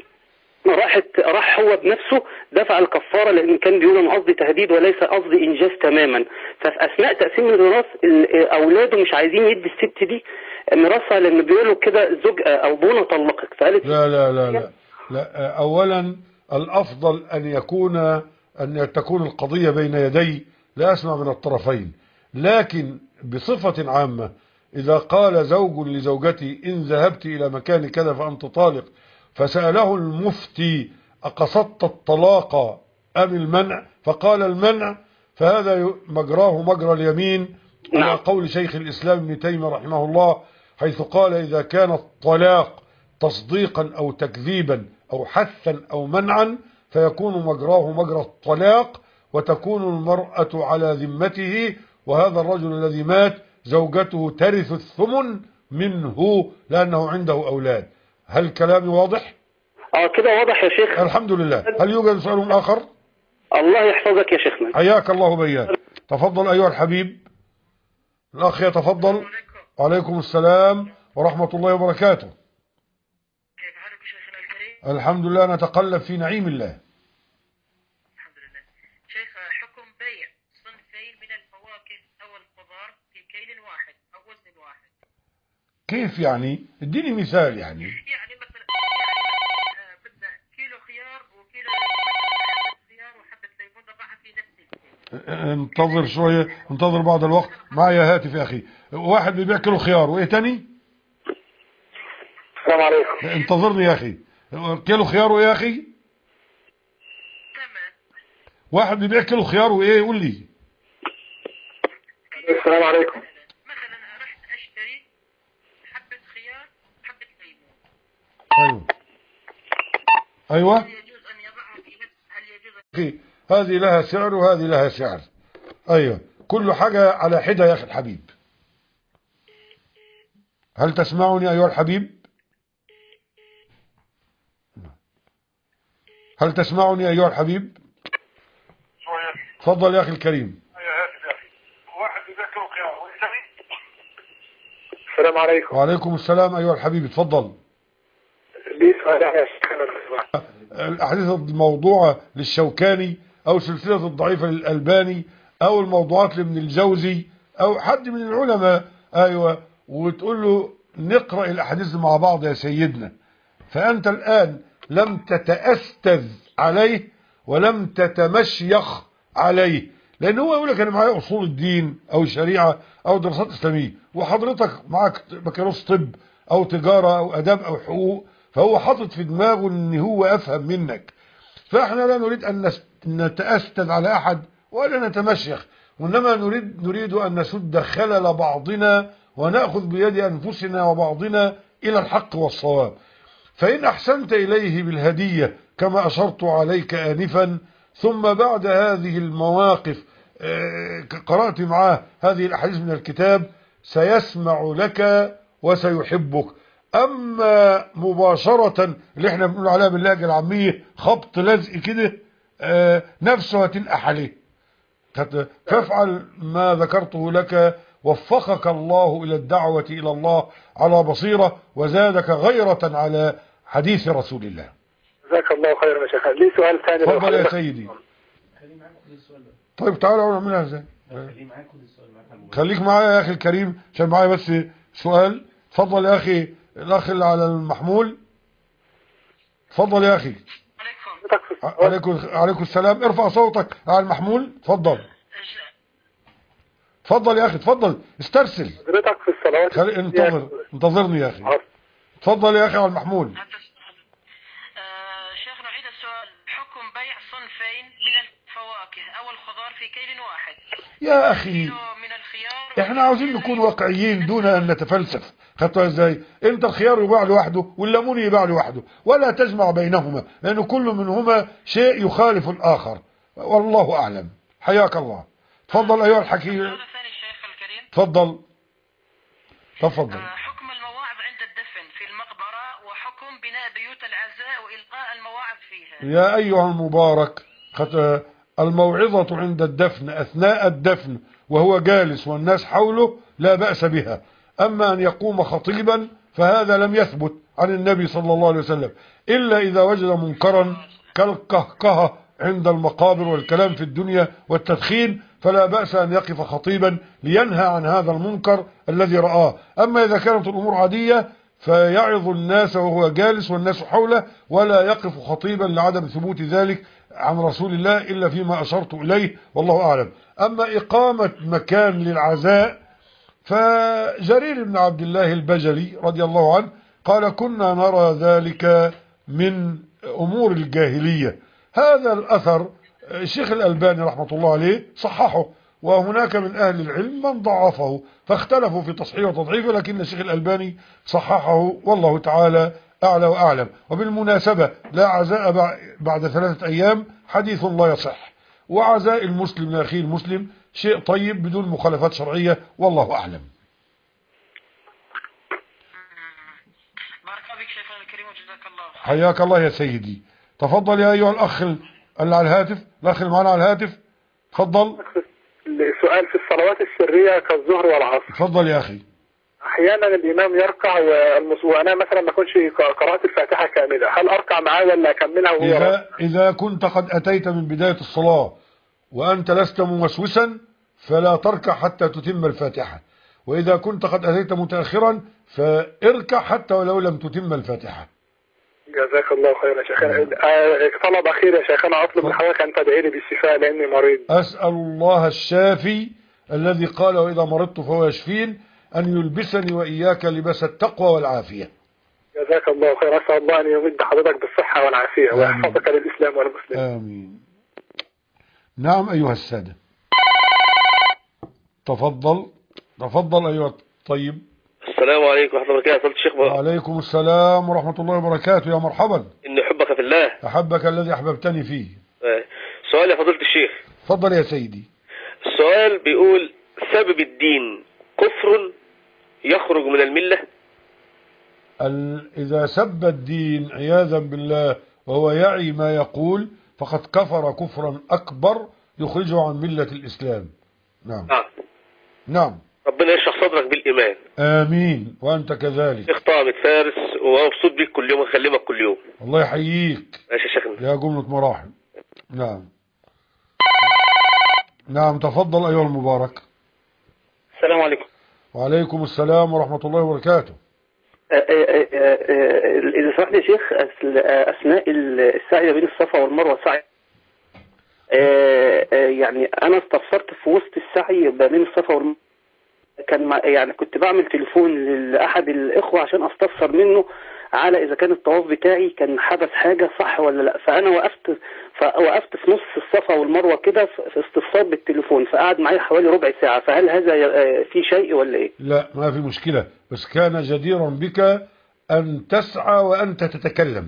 راحت راح هو بنفسه دفع الكفارة، لأن كان بيقول أنا قصدي تهديد وليس قصدي إنجاز تماما. ففي أثناء تقسيم الميراث أولاده مش عايزين يدي الست دي ميراثها، لأن بيقولوا كده زوج أو بونا طلقك، فقالت لا لا لا لا لا. أولا الأفضل أن يكون أن تكون القضية بين يدي لا أسمع من الطرفين، لكن بصفة عامة إذا قال زوج لزوجتي إن ذهبت إلى مكان كذا فأنت طالق، فسأله المفتي أقصدت الطلاق أم المنع، فقال المنع، فهذا مجراه مجرى اليمين على قول شيخ الإسلام ابن تيمية رحمه الله، حيث قال إذا كان الطلاق تصديقا أو تكذيبا أو حثا أو منعا فيكون مجراه مجرى الطلاق، وتكون المرأة على ذمته، وهذا الرجل الذي مات زوجته ترث الثمن منه لأنه عنده أولاد. هل كلامي واضح؟ اه كده واضح يا شيخ. الحمد لله. هل يوجد سؤال آخر؟ الله يحفظك يا شيخنا. حياك الله بيان. تفضل أيها الحبيب. الأخ يتفضل. وعليكم السلام ورحمة الله وبركاته. كيف حالك شيخنا الكريم؟ الحمد لله، نتقلب في نعيم الله. كيف يعني؟ اديني مثال يعني. يعني مثلا يعني بدنا كيلو خيار وكيلو حبة خيار وحبة ليمون نضعها في نفس الكيس. انتظر شوية، انتظر بعض الوقت. معايا هاتف يا أخي. واحد بيبيع كيلو خيار وإيه تاني؟ السلام عليكم. انتظرني يا أخي. كيلو خيار وإيه يا أخي؟ تمام. واحد بيبيع كيلو خيار وإيه؟ قول لي. السلام عليكم. مثلا رحت اشتري حبة خيار وحبة ليمون. أيوة أيوة. هل يجوز ان يضعها في نفس هل يجوز أخي هذه لها سعر وهذه لها سعر. أيوة كل حاجة على حدة يا أخي الحبيب. هل تسمعني أيها الحبيب؟ هل تسمعني أيها الحبيب؟ تفضل يا أخي الكريم. السلام عليكم. وعليكم السلام أيها الحبيب، تفضل. لي سؤال يا شيخ. الأحاديث الموضوعة للشوكاني أو سلسلة الضعيفة للألباني أو الموضوعات لابن الجوزي أو حد من العلماء، أيوة، وتقول له نقرأ الأحاديث مع بعض يا سيدنا. فأنت الآن لم تتأستذ عليه ولم تتمشيخ عليه، لأن هو يقول لك أنا معايا أصول الدين أو الشريعة أو دراسات إسلامية، وحضرتك معاك بكالوريوس طب أو تجارة أو أداب أو حقوق، فهو حاطط في دماغه ان هو افهم منك. فاحنا لا نريد ان نتأستذ على احد ولا نتمشيخ، وانما نريد نريد ان نسد خلل بعضنا ونأخذ بيد انفسنا وبعضنا الى الحق والصواب. فان احسنت اليه بالهدية كما اشرت عليك انفا، ثم بعد هذه المواقف قرأت معاه هذه الاحاديث من الكتاب، سيسمع لك وسيحبك. اما مباشرة اللي احنا بنقول عليها باللهجة العامية خبط لزق كده، آه نفسه هتنقح عليه. فافعل ما ذكرته لك، وفقك الله الى الدعوة الى الله على بصيرة، وزادك غيرة على حديث رسول الله. جزاك الله خيرا يا شيخ. لي سؤال ثاني. تفضل يا سيدي. طيب تعالى اقول نعملها ازاي. خليك معايا يا اخي الكريم عشان معايا بس سؤال. تفضل يا اخي الاخ اللي على المحمول. تفضل يا اخي. عليكم. عليكم عليكم السلام. ارفع صوتك على المحمول. تفضل. تفضل يا اخي، تفضل استرسل. حضرتك في الصلوات. خلي انتظر انتظرني يا اخي. تفضل يا اخي على المحمول. شيخ نعيد السؤال. حكم بيع صنفين من الفواكه او الخضار في كيل واحد. يا اخي من الخيار احنا عاوزين نكون واقعيين دون ان نتفلسف. خدتها ازاي؟ انت الخيار يباع لوحده والليمون يباع لوحده، ولا تجمع بينهما، لان كل منهما شيء يخالف الاخر، والله اعلم. حياك الله. تفضل ايها الحكيم. تفضل تفضل. حكم المواعظ عند الدفن في المقبرة وحكم بناء بيوت العزاء وإلقاء المواعظ فيها. يا ايها المبارك، الموعظة عند الدفن اثناء الدفن وهو جالس والناس حوله لا بأس بها. أما أن يقوم خطيبا فهذا لم يثبت عن النبي صلى الله عليه وسلم، إلا إذا وجد منكرا كالقهقهة عند المقابر والكلام في الدنيا والتدخين، فلا بأس أن يقف خطيبا لينهى عن هذا المنكر الذي رآه. أما إذا كانت الأمور عادية فيعظ الناس وهو جالس والناس حوله، ولا يقف خطيبا لعدم ثبوت ذلك عن رسول الله إلا فيما أشرت إليه، والله أعلم. أما إقامة مكان للعزاء، فجرير بن عبد الله البجلي رضي الله عنه قال كنا نرى ذلك من أمور الجاهلية. هذا الأثر الشيخ الألباني رحمة الله عليه صححه، وهناك من أهل العلم من ضعفه، فاختلفوا في تصحيح وتضعيفه، لكن الشيخ الألباني صححه والله تعالى أعلى وأعلم. وبالمناسبة لا عزاء بعد ثلاثة أيام حديث لا يصح، وعزاء المسلم لأخيه المسلم شيء طيب بدون مخالفات شرعية، والله أعلم. بارك الله فيك شيخنا الكريم وجزاك الله. حياك الله يا سيدي. تفضل يا أيها الأخ اللي على الهاتف، الأخ اللي معنا على الهاتف، تفضل. سؤال في الصلوات السرية كالظهر والعصر. تفضل يا أخي. أحيانا الإمام يركع وأنا مثلا ما كنتش قرأت الفاتحة كاملة، هل أركع معاه ولا أكملها وهو إذا, إذا كنت قد أتيت من بداية الصلاة وأنت لست موسوسا فلا تركع حتى تتم الفاتحة، وإذا كنت قد أتيت متأخرا فاركع حتى ولو لم تتم الفاتحة. جزاك الله خيرا يا شيخنا. طلب أخير يا شيخنا، أطلب من حضرتك أن تدعي لي بالشفاء لأني مريض. أسأل الله الشافي الذي قال وإذا مرضت فهو يشفين أن يلبسني وإياك لباس التقوى والعافية. جزاك الله خيرا. أسأل الله أن يمد حضرتك بالصحة والعافية ويحفظك للإسلام والمسلمين. آمين. نعم أيها السادة، تفضل تفضل أيها الطيب. السلام عليكم ورحمة الله وبركاته. الشيخ بقى. وعليكم السلام ورحمة الله وبركاته. يا مرحبا. إني أحبك في الله. أحبك الذي أحببتني فيه. سؤال يا فضيلة الشيخ. تفضل يا سيدي. السؤال بيقول: سبب الدين كفر يخرج من الملة؟ إذا سب الدين عياذا بالله وهو يعي ما يقول فقد كفر كفرا أكبر يخرجه عن ملة الإسلام. نعم نعم نعم. ربنا يشرح صدرك بالإيمان. آمين وأنت كذلك. شيخ طامت فارس ومبسوط بيك كل يوم وأكلمك كل يوم. الله يحييك. ماشي يا شيخنا. يا جملة مراحل. نعم نعم. تفضل أيها المبارك. السلام عليكم. وعليكم السلام ورحمة الله وبركاته. إذا سمحت يا شيخ، أثناء السعي بين الصفا والمروة سعي، يعني أنا استفسرت في وسط السعي بين الصفا والمروة، كان يعني كنت بعمل تليفون لأحد الإخوة عشان أستفسر منه على إذا كان الطواف بتاعي كان حدث حاجة صح ولا لا، فأنا وقفت فوقفت في نص الصفا والمروة كده في استفسار بالتليفون، فقعد معي حوالي ربع ساعة، فهل هذا في شيء ولا إيه؟ لا ما في مشكلة، بس كان جديرا بك أن تسعى وأنت تتكلم.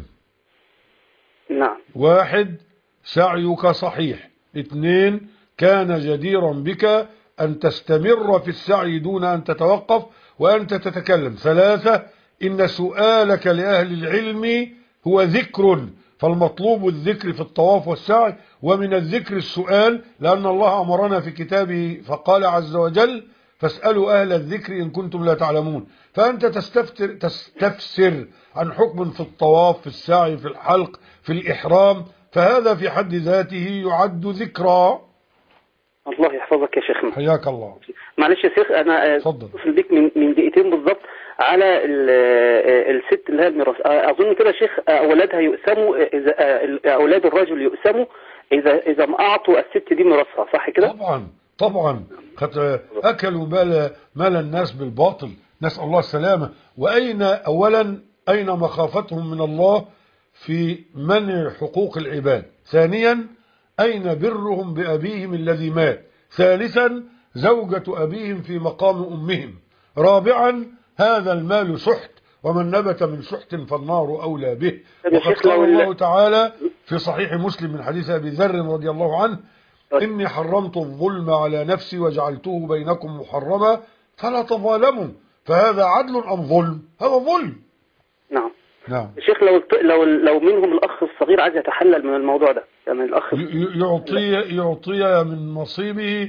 نعم. واحد، سعيك صحيح. اثنين، كان جديرا بك أن تستمر في السعي دون أن تتوقف وأنت تتكلم. ثلاثة، إن سؤالك لأهل العلم هو ذكر، فالمطلوب الذكر في الطواف والسعي، ومن الذكر السؤال، لأن الله أمرنا في كتابه فقال عز وجل: فاسألوا أهل الذكر إن كنتم لا تعلمون. فأنت تستفتر تستفسر عن حكم في الطواف، في السعي، في الحلق، في الإحرام، فهذا في حد ذاته يعد ذكرى. الله يحفظك يا شيخنا. حياك الله. معلش يا شيخ، أنا أتصل بك من من دقيقتين بالضبط على الست اللي هي الميراث. أظن كده يا شيخ أولادها يقسموا، إذا أولاد الرجل يقسموا إذا إذا ما أعطوا الست دي ميراثها، صح كده؟ طبعا طبعا. أكلوا مال مال الناس بالباطل، نسأل الله السلامة. وأين أولا أين مخافتهم من الله في منع حقوق العباد؟ ثانيا، أين برهم بأبيهم الذي مات؟ ثالثا، زوجة أبيهم في مقام أمهم. رابعا، هذا المال سحت، ومن نبت من سحت فالنار أولى به. وقد قال الله تعالى في صحيح مسلم من حديث أبي ذر رضي الله عنه: إني حرمت الظلم على نفسي وجعلته بينكم محرما فلا تظالموا. فهذا عدل أم ظلم؟ هذا ظلم. نعم نعم. الشيخ لو لو لو منهم الأخ الصغير عايز يتحلل من الموضوع ده، يعني الأخ يعطي يعطي من نصيبه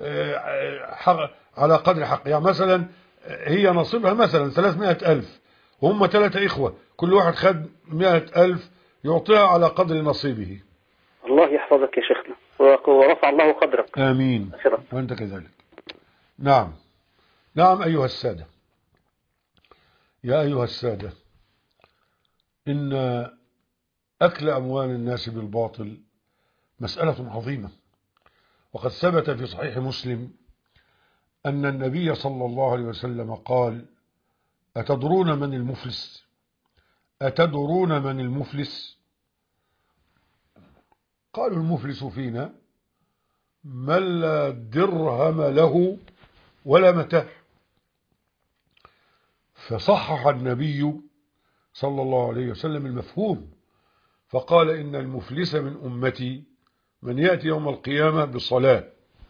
حق على قدر حق. يعني مثلا هي نصيبها مثلا ثلاثمائة ألف وهم ثلاثة إخوة، كل واحد خد مائة ألف، يعطيها على قدر نصيبه. الله يحفظك يا شيخنا ورفع الله قدرك. آمين. وأنت كذلك. نعم نعم. أيها السادة، يا أيها السادة، إن أكل أموال الناس بالباطل مسألة عظيمة، وقد ثبت في صحيح مسلم أن النبي صلى الله عليه وسلم قال: أتدرون من المفلس؟ أتدرون من المفلس؟ قالوا: المفلس فينا من لا درهم له ولا متاع. فصحح النبي صلى الله عليه وسلم المفهوم، فقال: إن المفلس من أمتي من يأتي يوم القيامة بصلاة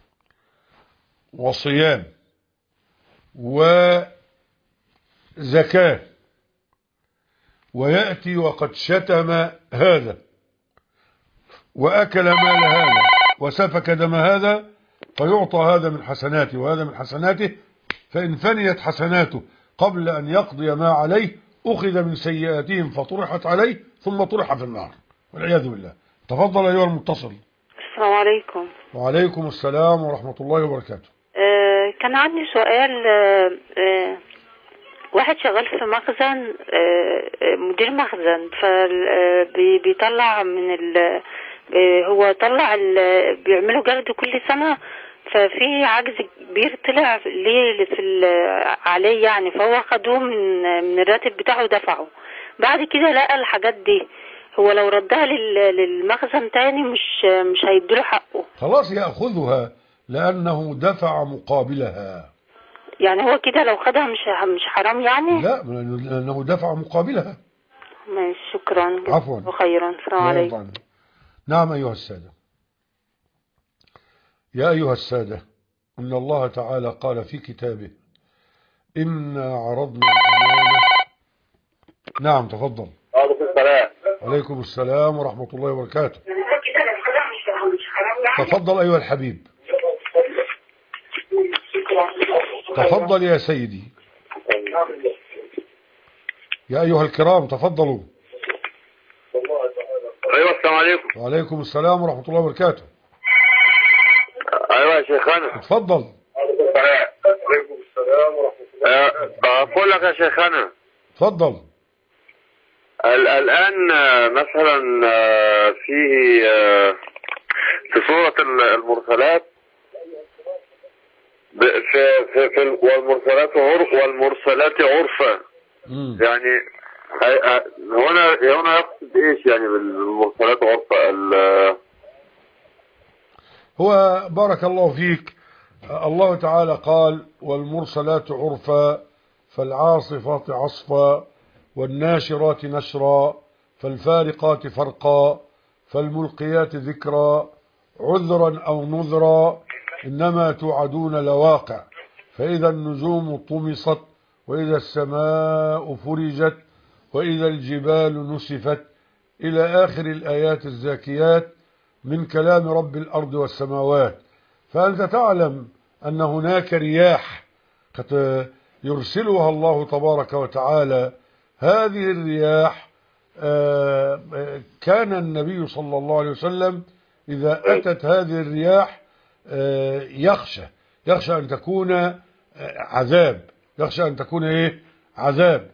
وصيام وزكاة، ويأتي وقد شتم هذا وأكل مال هذا وسفك دم هذا، فيعطى هذا من حسناته وهذا من حسناته، فإن فنيت حسناته قبل أن يقضي ما عليه أخذ من سيئاتهم فطرحت عليه ثم طرح في النار والعياذ بالله. تفضل أيها المتصل. السلام عليكم. وعليكم السلام ورحمة الله وبركاته. آه كان عندي سؤال. آه آه واحد شغال في مخزن، مدير مخزن، فبيطلع من ال هو طلع بيعملوا جرد كل سنة، ففي عجز كبير طلع ليه في عليه يعني، فهو خدوه من من الراتب بتاعه ودفعه. بعد كده لقى الحاجات دي، هو لو ردها للمخزن تاني مش مش هيديله حقه. خلاص يأخذها لأنه دفع مقابلها. يعني هو كده لو خدها مش مش حرام يعني؟ لا، لأنه دفع مقابلها. ماشي، شكرا. عفوا وخيرا. السلام عليكم. نعم أيها السادة، يا أيها السادة، إن الله تعالى قال في كتابه: إنا عرضنا الأمانة. نعم تفضل. عليكم السلام. عليكم السلام ورحمة الله وبركاته. تفضل أيها الحبيب، تفضل يا سيدي. يا أيها الكرام تفضلوا. أيوة السلام عليكم. وعليكم السلام ورحمة الله وبركاته. أيوة يا شيخنا. تفضل. عليكم السلام ورحمة الله. أقول لك يا شيخنا. تفضل. الآن مثلا فيه في سورة المرسلات في في في والمرسلات عرف والمرسلات عرفا، يعني هنا هنا يقصد ايش يعني بالمرسلات عرفا؟ هو بارك الله فيك، الله تعالى قال: والمرسلات عرفا فالعاصفات عصفا والناشرات نشرا فالفارقات فرقا فالملقيات ذكرا عذرا أو نذرا إنما توعدون لواقع فإذا النجوم طمست وإذا السماء فرجت وإذا الجبال نسفت إلى آخر الآيات الزاكيات من كلام رب الأرض والسماوات. فأنت تعلم أن هناك رياح قد يرسلها الله تبارك وتعالى. هذه الرياح كان النبي صلى الله عليه وسلم إذا أتت هذه الرياح يخشى يخشى أن تكون عذاب، يخشى أن تكون إيه؟ عذاب.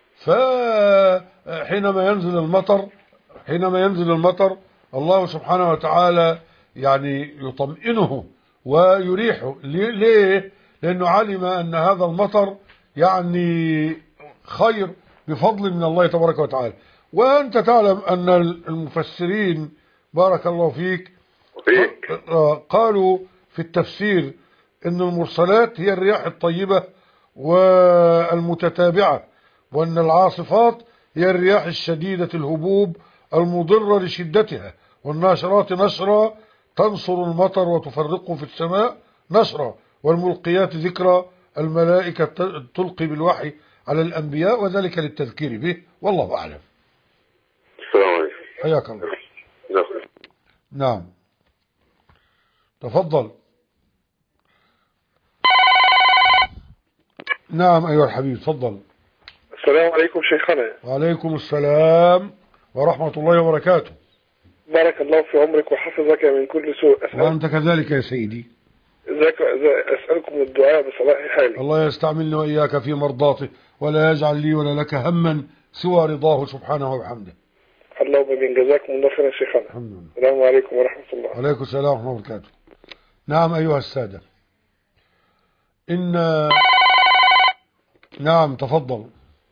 فحينما ينزل المطر حينما ينزل المطر الله سبحانه وتعالى يعني يطمئنه ويريحه. ليه؟ لأنه علم أن هذا المطر يعني خير بفضل من الله تبارك وتعالى. وأنت تعلم أن المفسرين بارك الله فيك قالوا في التفسير أن المرسلات هي الرياح الطيبة والمتتابعة، وأن العاصفات هي الرياح الشديدة الهبوب المضرة لشدتها، والناشرات نشرا تنصر المطر وتفرقه في السماء نشرا، والملقيات ذكرا الملائكة تلقي بالوحي على الأنبياء وذلك للتذكير به. والله أعلم. السلام عليكم. حياك الله. نعم تفضل. نعم أيها الحبيب تفضل. السلام عليكم شيخنا. وعليكم السلام ورحمة الله وبركاته. بارك الله في عمرك وحفظك من كل سوء. أسأل وأنت كذلك يا سيدي. ازيك؟ أسألكم الدعاء بصلاح حالي. الله يستعملني وإياك في مرضاته ولا يجعل لي ولا لك هما سوى رضاه سبحانه وبحمده. اللهم من جزاكم الله خيرا شيخنا. السلام عليكم ورحمة الله. وعليكم السلام ورحمة الله وبركاته. نعم أيها السادة، إن نعم تفضل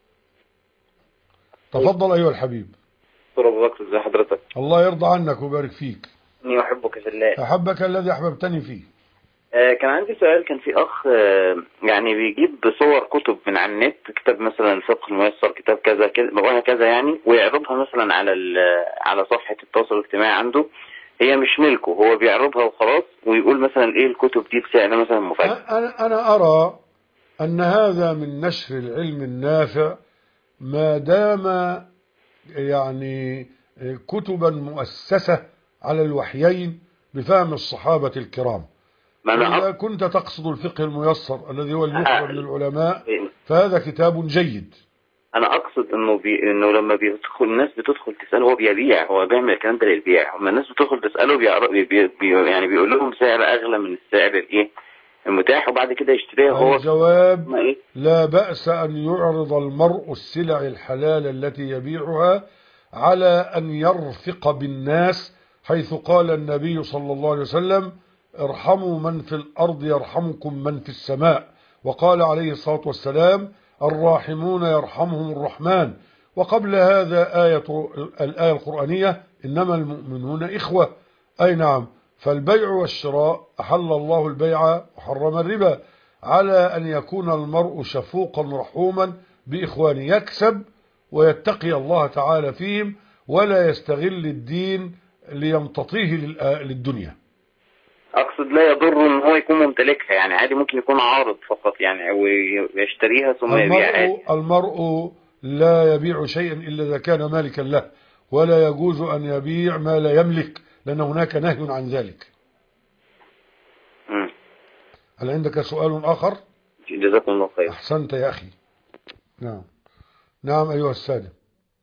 تفضل أيها الحبيب. دكتور أبو بكر، ازي حضرتك؟ الله يرضى عنك ويبارك فيك. إني أحبك في الله. أحبك الذي أحببتني فيه. آه كان عندي سؤال. كان في أخ آه يعني بيجيب صور كتب من على النت، كتاب مثلا الفقه الميسر، كتاب كذا كذا وهكذا يعني، ويعرضها مثلا على على صفحة التواصل الاجتماعي عنده. هي مش ملكه، هو بيعرضها وخلاص، ويقول مثلا إيه الكتب دي بسعر مثلا مفاجئ. أنا أنا أرى أن هذا من نشر العلم النافع ما دام يعني كتبا مؤسسة على الوحيين بفهم الصحابة الكرام. إذا كنت تقصد الفقه الميسر الذي هو المفرد للعلماء فهذا كتاب جيد. أنا أقصد إنه بي... إنه لما بيدخل الناس بتدخل تسأله، هو بيبيع، هو بيعمل الكلام ده للبيع. لما الناس بتدخل تسأله بيعر... بي... بي... يعني بيقول لهم سعر أغلى من السعر الإيه المتاح وبعد كده يشتريها هو. الجواب لا بأس أن يعرض المرء السلع الحلال التي يبيعها على أن يرفق بالناس، حيث قال النبي صلى الله عليه وسلم ارحموا من في الأرض يرحمكم من في السماء، وقال عليه الصلاة والسلام الراحمون يرحمهم الرحمن. وقبل هذا آية الآية القرآنية إنما المؤمنون إخوة. أي نعم، فالبيع والشراء أحل الله البيع وحرم الربا، على أن يكون المرء شفوقا رحوما بإخوانه، يكسب ويتقي الله تعالى فيهم ولا يستغل الدين ليمتطيه للدنيا. اقصد لا يضر ان هو يكون ممتلكها، يعني عادي ممكن يكون عارض فقط يعني، او يشتريها ثم يبيعها. المرء لا يبيع شيئا الا اذا كان مالكا له، ولا يجوز ان يبيع ما لا يملك، لان هناك نهي عن ذلك. م. هل عندك سؤال اخر؟ جزاكم الله خير. احسنت يا اخي. نعم نعم ايها السادة،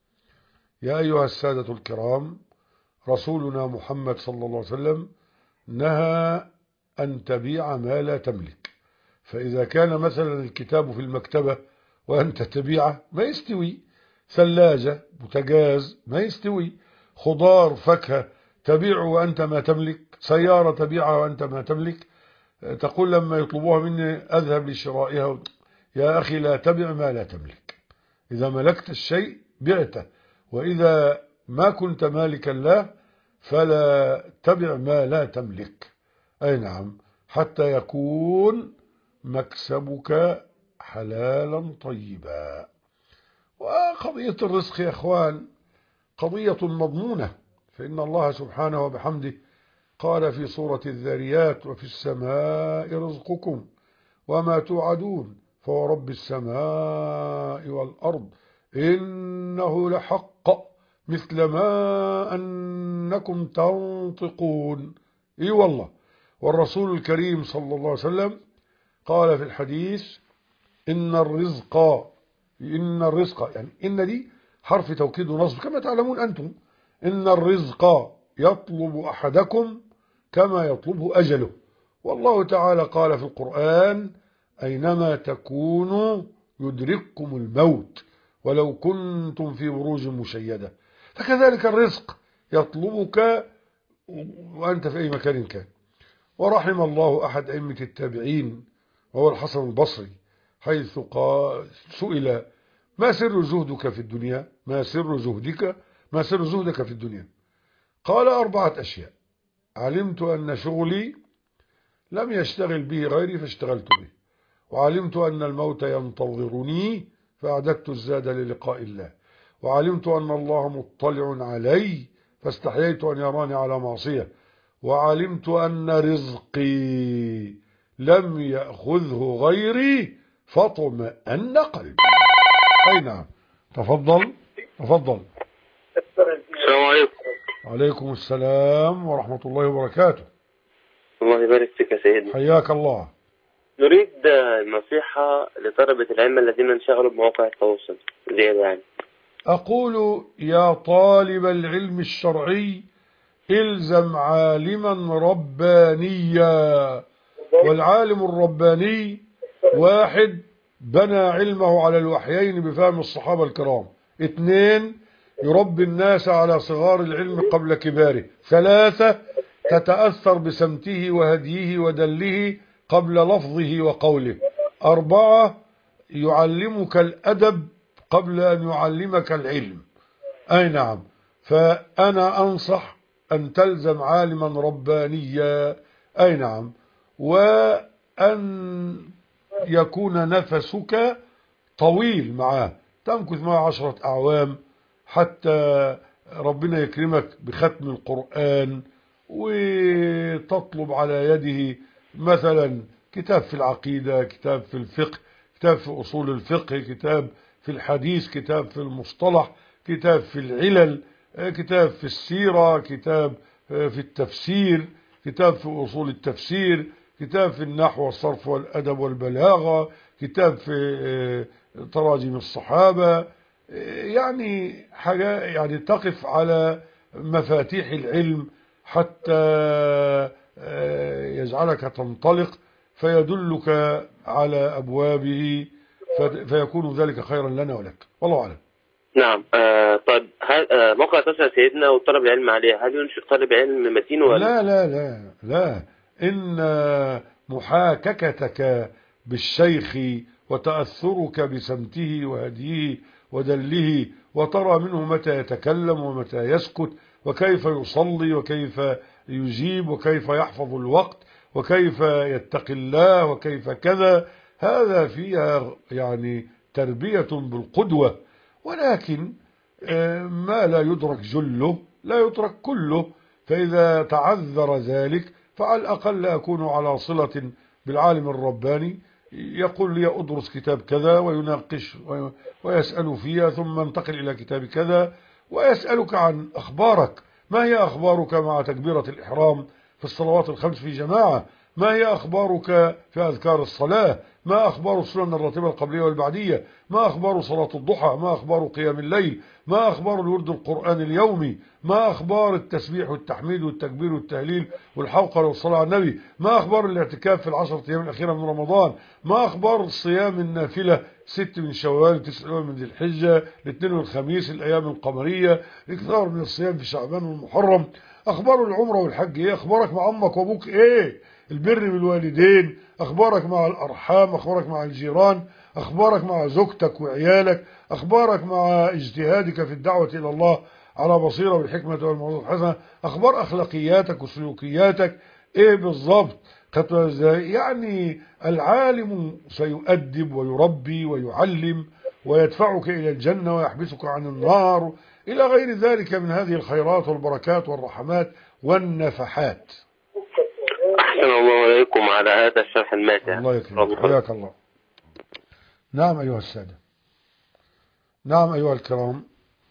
يا ايها السادة الكرام، رسولنا محمد صلى الله عليه وسلم نهى أن تبيع ما لا تملك. فإذا كان مثلا الكتاب في المكتبة وأنت تبيعه ما يستوي، ثلاجة بوتاجاز ما يستوي، خضار فاكهة تبيعه وأنت ما تملك، سيارة تبيعها وأنت ما تملك. تقول لما يطلبوها مني أذهب لشرائها، يا أخي لا تبيع ما لا تملك. إذا ملكت الشيء بعته، وإذا ما كنت مالكا له فلا تبع ما لا تملك. أي نعم، حتى يكون مكسبك حلالا طيبا. وقضية الرزق يا أخوان قضية مضمونة، فإن الله سبحانه وبحمده قال في سورة الذاريات وفي السماء رزقكم وما توعدون فورب السماء والأرض إنه لحق مثل ما أنكم تنطقون. إي والله. والرسول الكريم صلى الله عليه وسلم قال في الحديث إن الرزق إن الرزق يعني إن دي حرف توكيد ونصب كما تعلمون أنتم. إن الرزق يطلب أحدكم كما يطلبه أجله. والله تعالى قال في القرآن أينما تكونوا يدرككم الموت ولو كنتم في بروج مشيدة. فكذلك الرزق يطلبك وأنت في أي مكان كان. ورحم الله أحد أئمة التابعين وهو الحسن البصري، حيث قال سئل ما سر زهدك في الدنيا ما سر زهدك ما سر زهدك في الدنيا؟ قال أربعة أشياء: علمت أن شغلي لم يشتغل به غيري فاشتغلت به، وعلمت أن الموت ينتظرني فأعددت الزاد للقاء الله، وعلمت أن الله مطلع علي فاستحييت أن يراني على معصية، وعلمت أن رزقي لم يأخذه غيري فاطمأن قلبي. أي نعم، تفضل تفضل. السلام عليكم. وعليكم السلام ورحمة الله وبركاته. الله يبارك فيك يا سيدنا. حياك الله. نريد نصيحة لطلبة العلم الذين انشغلوا بمواقع التواصل زيادة يعني. أقول يا طالب العلم الشرعي إلزم عالما ربانيا، والعالم الرباني واحد بنى علمه على الوحيين بفهم الصحابة الكرام، اثنين يربي الناس على صغار العلم قبل كباره، ثلاثة تتأثر بسمته وهديه ودله قبل لفظه وقوله، أربعة يعلمك الأدب قبل أن يعلمك العلم. أي نعم، فأنا أنصح أن تلزم عالما ربانيا. أي نعم، وأن يكون نفسك طويل معه، تمكث معه عشرة أعوام حتى ربنا يكرمك بختم القرآن، وتطلب على يده مثلا كتاب في العقيدة، كتاب في الفقه، كتاب في أصول الفقه، كتاب في الحديث، كتاب في المصطلح، كتاب في العلل، كتاب في السيرة، كتاب في التفسير، كتاب في أصول التفسير، كتاب في النحو والصرف والأدب والبلاغة، كتاب في تراجم الصحابة، يعني حاجة يعني تقف على مفاتيح العلم حتى يجعلك تنطلق فيدلك على أبوابه فيكون ذلك خيرا لنا ولك، والله أعلم. نعم. آه طيب هل آه موقع توسع سيدنا وطلب العلم عليه هل ينشئ طالب علم متين ولا لا لا لا لا إن محاككتك بالشيخ وتأثرك بسمته وهديه ودله وترى منه متى يتكلم ومتى يسكت وكيف يصلي وكيف يجيب وكيف يحفظ الوقت وكيف يتقي الله وكيف كذا، هذا فيها يعني تربية بالقدوة، ولكن ما لا يدرك جله لا يترك كله، فإذا تعذر ذلك فعلى الأقل أكون على صلة بالعالم الرباني يقول لي أدرس كتاب كذا ويناقش ويسأل فيها ثم انتقل إلى كتاب كذا ويسألك عن أخبارك، ما هي أخبارك مع تكبيرة الإحرام في الصلوات الخمس في جماعة، ما هي أخبارك في أذكار الصلاة، ما أخبار السنن الراتبة القبلية والبعدية، ما أخبار صلاة الضحى، ما أخبار قيام الليل، ما أخبار الورد القرآن اليومي، ما أخبار التسبيح والتحميد والتكبير والتهليل والحوقل والصلاة على النبي، ما أخبار الاعتكاف في العشرة أيام الأخيرة من رمضان، ما أخبار الصيام النافلة ست من شوال تسع من ذي الحجة الاثنين والخميس الأيام القمرية، اكثار من الصيام في شعبان والمحرم، أخبار العمرة والحج إيه، أخبارك مع أمك وأبوك إيه، البر بالوالدين، أخبارك مع الأرحام، أخبارك مع الجيران، أخبارك مع زوجتك وعيالك، أخبارك مع اجتهادك في الدعوة إلى الله على بصيرة بالحكمة والموعظة الحسنة، أخبار أخلاقياتك وسلوكياتك إيه بالضبط، يعني العالم سيؤدب ويربي ويعلم ويدفعك إلى الجنة ويحبسك عن النار إلى غير ذلك من هذه الخيرات والبركات والرحمات والنفحات. أحسن الله عليكم على هذا الشرح الماتع. الله يكرمك، حياك الله. نعم أيها السادة، نعم أيها الكرام،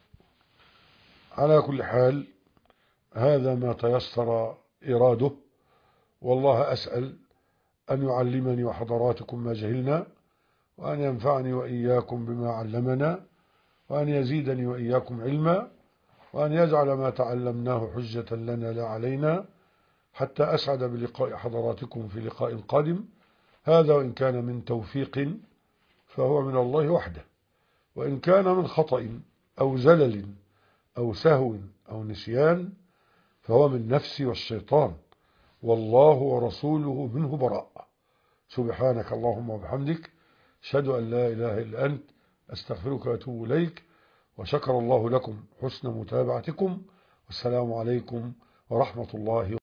على كل حال هذا ما تيسر إراده، والله أسأل أن يعلمني وحضراتكم ما جهلنا، وأن ينفعني وإياكم بما علمنا، وأن يزيدني وإياكم علما، وأن يجعل ما تعلمناه حجة لنا لا علينا، حتى أسعد بلقاء حضراتكم في لقاء قادم. هذا وإن كان من توفيق فهو من الله وحده، وإن كان من خطأ أو زلل أو سهو أو نسيان فهو من نفسي والشيطان، والله ورسوله منه براء. سبحانك اللهم وبحمدك، أشهد أن لا إله إلا أنت، أستغفرك وأتوب إليك، وشكر الله لكم حسن متابعتكم، والسلام عليكم ورحمة الله وبركاته.